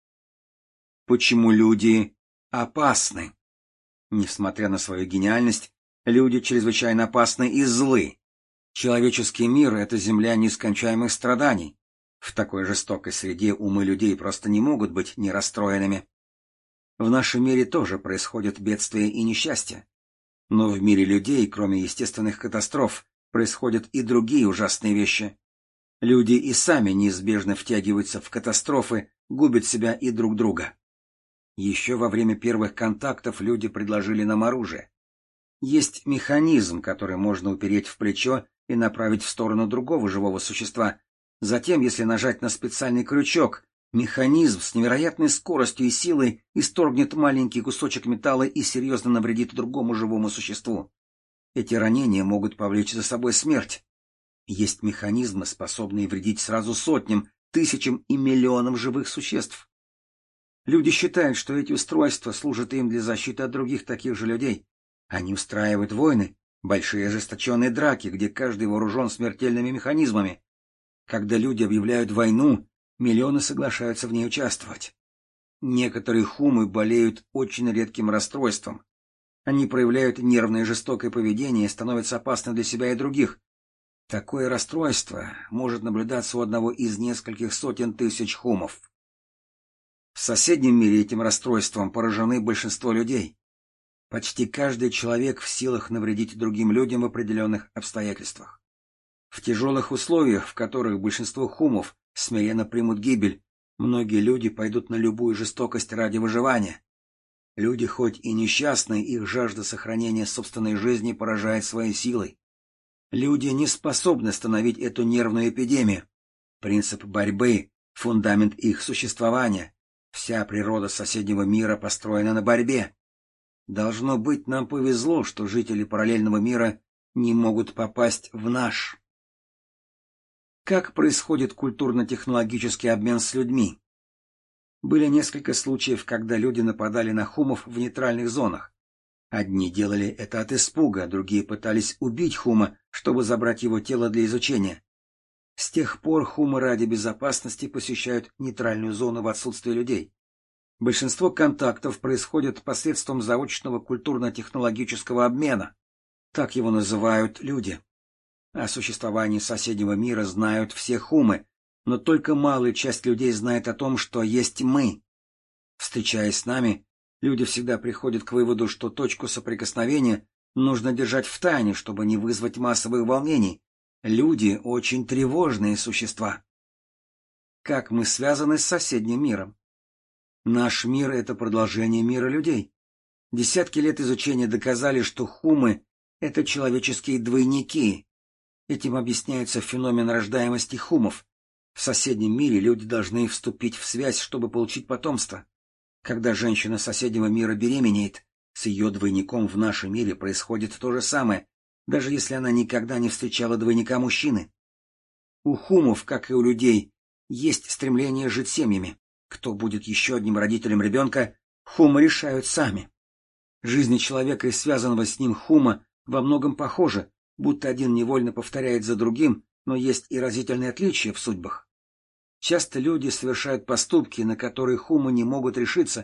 S1: Почему люди опасны? Несмотря на свою гениальность, люди чрезвычайно опасны и злы. Человеческий мир — это земля нескончаемых страданий. В такой жестокой среде умы людей просто не могут быть нерасстроенными. В нашем мире тоже происходят бедствия и несчастья. Но в мире людей, кроме естественных катастроф, происходят и другие ужасные вещи. Люди и сами неизбежно втягиваются в катастрофы, губят себя и друг друга. Еще во время первых контактов люди предложили нам оружие. Есть механизм, который можно упереть в плечо и направить в сторону другого живого существа. Затем, если нажать на специальный крючок, механизм с невероятной скоростью и силой исторгнет маленький кусочек металла и серьезно навредит другому живому существу. Эти ранения могут повлечь за собой смерть. Есть механизмы, способные вредить сразу сотням, тысячам и миллионам живых существ. Люди считают, что эти устройства служат им для защиты от других таких же людей. Они устраивают войны, большие ожесточенные драки, где каждый вооружен смертельными механизмами. Когда люди объявляют войну, миллионы соглашаются в ней участвовать. Некоторые хумы болеют очень редким расстройством. Они проявляют нервное и жестокое поведение и становятся опасны для себя и других. Такое расстройство может наблюдаться у одного из нескольких сотен тысяч хумов. В соседнем мире этим расстройством поражены большинство людей. Почти каждый человек в силах навредить другим людям в определенных обстоятельствах. В тяжелых условиях, в которых большинство хумов смиренно примут гибель, многие люди пойдут на любую жестокость ради выживания. Люди хоть и несчастны, их жажда сохранения собственной жизни поражает своей силой. Люди не способны остановить эту нервную эпидемию. Принцип борьбы — фундамент их существования. Вся природа соседнего мира построена на борьбе. Должно быть, нам повезло, что жители параллельного мира не могут попасть в наш. Как происходит культурно-технологический обмен с людьми? Были несколько случаев, когда люди нападали на хумов в нейтральных зонах. Одни делали это от испуга, другие пытались убить хума, чтобы забрать его тело для изучения. С тех пор хумы ради безопасности посещают нейтральную зону в отсутствие людей. Большинство контактов происходит посредством заочного культурно-технологического обмена. Так его называют люди. О существовании соседнего мира знают все хумы, но только малая часть людей знает о том, что есть мы. Встречаясь с нами, люди всегда приходят к выводу, что точку соприкосновения нужно держать в тайне, чтобы не вызвать массовых волнений. Люди — очень тревожные существа. Как мы связаны с соседним миром? Наш мир — это продолжение мира людей. Десятки лет изучения доказали, что хумы — это человеческие двойники. Этим объясняется феномен рождаемости хумов. В соседнем мире люди должны вступить в связь, чтобы получить потомство. Когда женщина соседнего мира беременеет, с ее двойником в нашем мире происходит то же самое, даже если она никогда не встречала двойника мужчины. У хумов, как и у людей, есть стремление жить семьями. Кто будет еще одним родителем ребенка, хумы решают сами. Жизнь человека и связанного с ним хума во многом похожа, будто один невольно повторяет за другим, но есть и разительные отличия в судьбах. Часто люди совершают поступки, на которые хумы не могут решиться,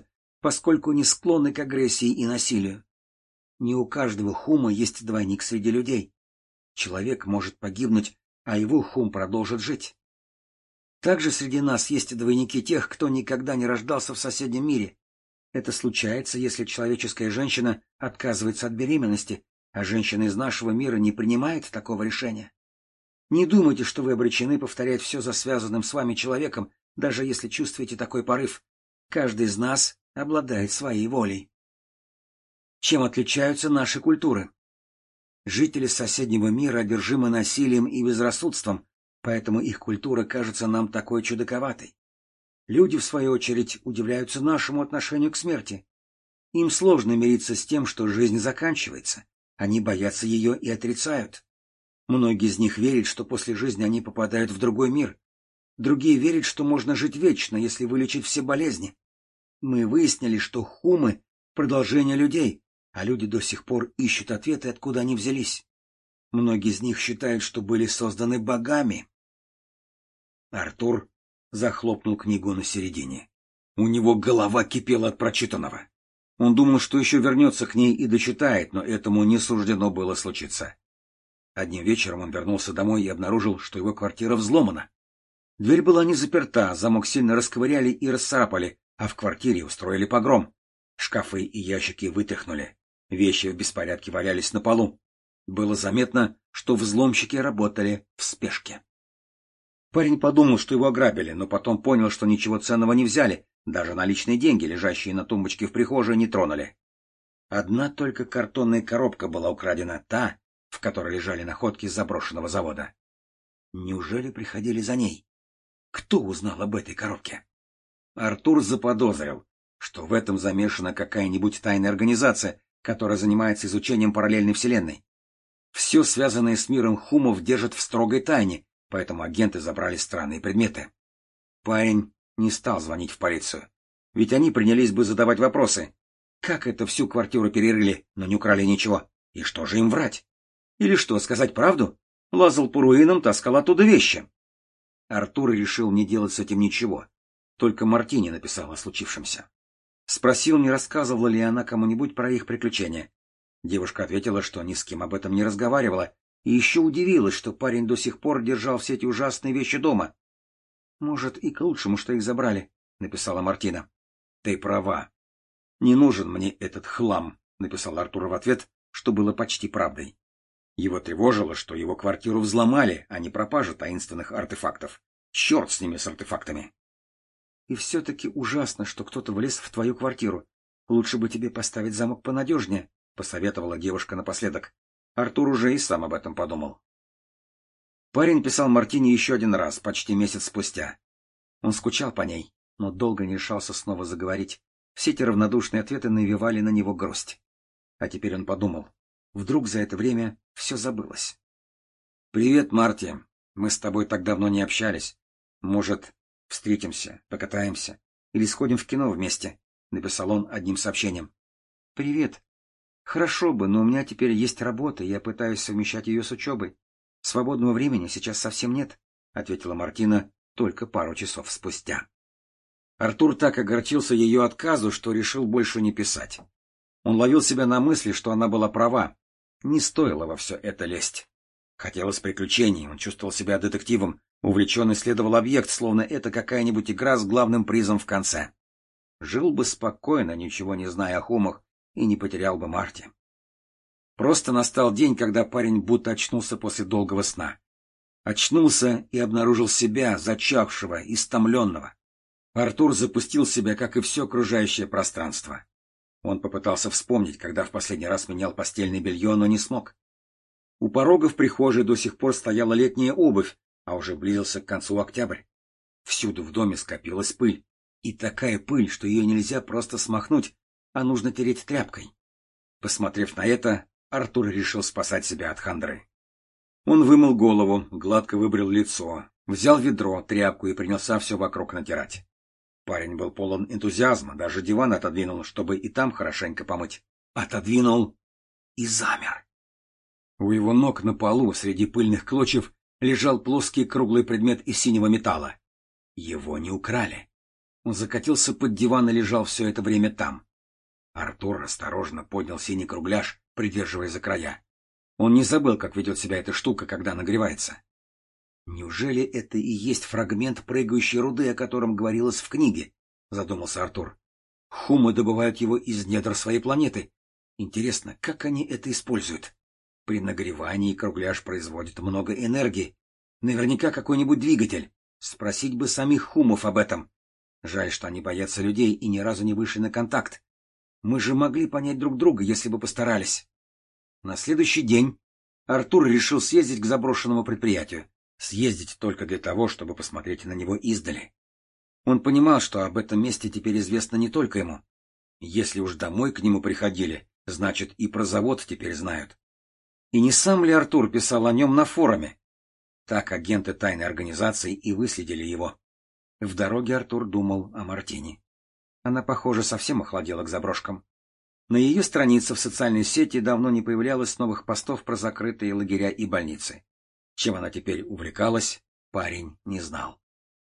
S2: поскольку не склонны к агрессии и насилию. Не у каждого хума есть двойник среди людей. Человек может погибнуть, а его хум продолжит жить. Также среди нас есть двойники тех, кто никогда не рождался в соседнем мире. Это случается, если человеческая женщина отказывается от беременности, а женщина из нашего мира не принимает такого решения. Не думайте, что вы обречены повторять все за связанным с вами человеком, даже если чувствуете такой порыв. Каждый из нас обладает своей волей. Чем отличаются наши культуры? Жители соседнего мира одержимы насилием и безрассудством, поэтому их культура кажется нам такой чудаковатой. Люди, в свою очередь, удивляются нашему отношению к смерти. Им сложно мириться с тем, что жизнь заканчивается. Они боятся ее и отрицают. Многие из них верят, что после жизни они попадают в другой мир. Другие верят, что можно жить вечно, если вылечить все болезни. Мы выяснили, что хумы — продолжение людей, а люди до сих пор ищут ответы, откуда они взялись. Многие из них считают, что были созданы богами. Артур захлопнул книгу на середине. У него голова кипела от прочитанного. Он думал, что еще вернется к ней и дочитает, но этому не суждено было случиться. Одним вечером он вернулся домой и обнаружил, что его квартира взломана. Дверь была не заперта, замок сильно расковыряли и расцарапали, а в квартире устроили погром. Шкафы и ящики вытряхнули. Вещи в беспорядке валялись на полу. Было заметно, что взломщики работали в спешке. Парень подумал, что его ограбили, но потом понял, что ничего ценного не взяли, даже наличные деньги, лежащие на тумбочке в прихожей, не тронули. Одна только картонная коробка была украдена, та, в которой лежали находки заброшенного завода. Неужели приходили за ней? Кто узнал об этой коробке? Артур заподозрил, что в этом замешана какая-нибудь тайная организация, которая занимается изучением параллельной вселенной. Все, связанное с миром хумов, держат в строгой тайне, поэтому агенты забрали странные предметы. Парень не стал звонить в полицию, ведь они принялись бы задавать вопросы. Как это всю квартиру перерыли, но не украли ничего? И что же им врать? Или что, сказать правду? Лазал по руинам, таскал оттуда вещи. Артур решил не делать с этим ничего. Только Мартине написала о случившемся. Спросил, не рассказывала ли она кому-нибудь про их приключения. Девушка ответила, что ни с кем об этом не разговаривала, и еще удивилась, что парень до сих пор держал все эти ужасные вещи дома. — Может, и к лучшему, что их забрали, — написала Мартина. — Ты права. Не нужен мне этот хлам, — написал Артур в ответ, что было почти правдой. Его тревожило, что его квартиру взломали, а не пропажа таинственных артефактов. Черт с ними, с артефактами. — И все-таки ужасно, что кто-то влез в твою квартиру. Лучше бы тебе поставить замок понадежнее, — посоветовала девушка напоследок. Артур уже и сам об этом подумал. Парень писал Мартине еще один раз, почти месяц спустя. Он скучал по ней, но долго не решался снова заговорить. Все эти равнодушные ответы навевали на него грусть. А теперь он подумал. Вдруг за это время все забылось. — Привет, Марти. Мы с тобой так давно не общались. Может, встретимся, покатаемся или сходим в кино вместе? — написал он одним сообщением. — Привет. Хорошо бы, но у меня теперь есть работа, и я пытаюсь совмещать ее с учебой. Свободного времени сейчас совсем нет, — ответила Мартина только пару часов спустя. Артур так огорчился ее отказу, что решил больше не писать. Он ловил себя на мысли, что она была права. Не стоило во все это лезть. Хотелось приключений, он чувствовал себя детективом, увлеченно исследовал объект, словно это какая-нибудь игра с главным призом в конце. Жил бы спокойно, ничего не зная о хумах, и не потерял бы Марти. Просто настал день, когда парень будто очнулся после долгого сна. Очнулся и обнаружил себя, зачахшего, истомленного. Артур запустил себя, как и все окружающее пространство. Он попытался вспомнить, когда в последний раз менял постельное белье, но не смог. У порога в прихожей до сих пор стояла летняя обувь, а уже близился к концу октябрь. Всюду в доме скопилась пыль. И такая пыль, что ее нельзя просто смахнуть, а нужно тереть тряпкой. Посмотрев на это, Артур решил спасать себя от хандры. Он вымыл голову, гладко выбрил лицо, взял ведро, тряпку и принялся все вокруг натирать. Парень был полон энтузиазма, даже диван отодвинул, чтобы и там хорошенько помыть. Отодвинул и замер. У его ног на полу среди пыльных клочьев лежал плоский круглый предмет из синего металла. Его не украли. Он закатился под диван и лежал все это время там. Артур осторожно поднял синий кругляш, придерживая за края. Он не забыл, как ведет себя эта штука, когда нагревается. «Неужели это и есть фрагмент прыгающей руды, о котором говорилось в книге?» — задумался Артур. «Хумы добывают его из недр своей планеты. Интересно, как они это используют? При нагревании кругляш производит много энергии. Наверняка какой-нибудь двигатель. Спросить бы самих хумов об этом. Жаль, что они боятся людей и ни разу не вышли на контакт. Мы же могли понять друг друга, если бы постарались». На следующий день Артур решил съездить к заброшенному предприятию. Съездить только для того, чтобы посмотреть на него издали. Он понимал, что об этом месте теперь известно не только ему. Если уж домой к нему приходили, значит и про завод теперь знают. И не сам ли Артур писал о нем на форуме? Так агенты тайной организации и выследили его. В дороге Артур думал о Мартине. Она, похоже, совсем охладела к заброшкам. На ее странице в социальной сети давно не появлялось новых постов про закрытые лагеря и больницы. Чем она теперь увлекалась, парень не знал.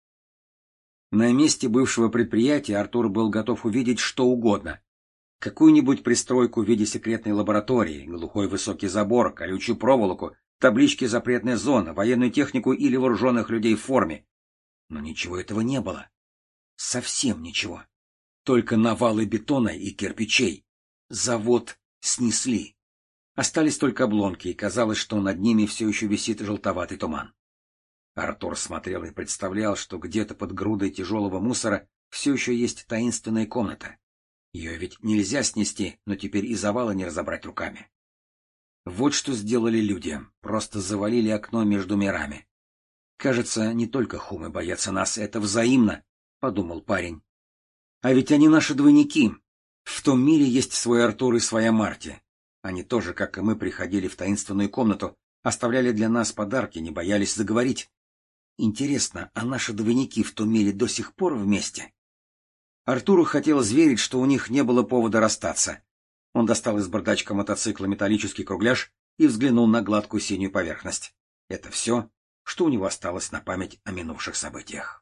S2: На месте бывшего предприятия Артур был готов увидеть что угодно. Какую-нибудь пристройку в виде секретной лаборатории, глухой высокий забор, колючую проволоку, таблички «Запретная зона», военную технику или вооруженных людей в форме. Но ничего этого не было. Совсем ничего. Только навалы бетона и кирпичей. Завод снесли. Остались только обломки, и казалось, что над ними все еще висит желтоватый туман. Артур смотрел и представлял, что где-то под грудой тяжелого мусора все еще есть таинственная комната. Ее ведь нельзя снести, но теперь и завала не разобрать руками. Вот что сделали люди, просто завалили окно между мирами. Кажется, не только хумы боятся нас, это взаимно, — подумал парень. А ведь они наши двойники. В том мире есть свой Артур и своя Марти. Они тоже, как и мы, приходили в таинственную комнату, оставляли для нас подарки, не боялись заговорить. Интересно, а наши двойники в том мире до сих пор вместе? Артуру хотелось верить, что у них не было повода расстаться. Он достал из бардачка мотоцикла металлический кругляш и взглянул на гладкую синюю поверхность. Это все, что у него осталось на память о минувших событиях.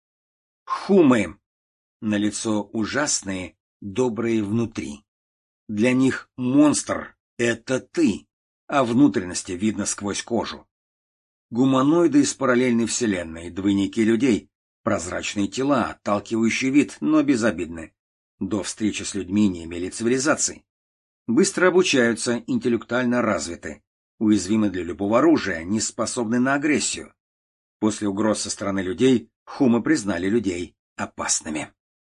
S2: Хумы! На лицо ужасные, добрые внутри. Для них монстр — это ты, а внутренности видно сквозь кожу. Гуманоиды из параллельной вселенной, двойники людей, прозрачные тела, отталкивающий вид, но безобидны. До встречи с людьми не имели цивилизации. Быстро обучаются, интеллектуально развиты, уязвимы для любого оружия, не способны на агрессию. После угроз со стороны людей хумы признали людей опасными.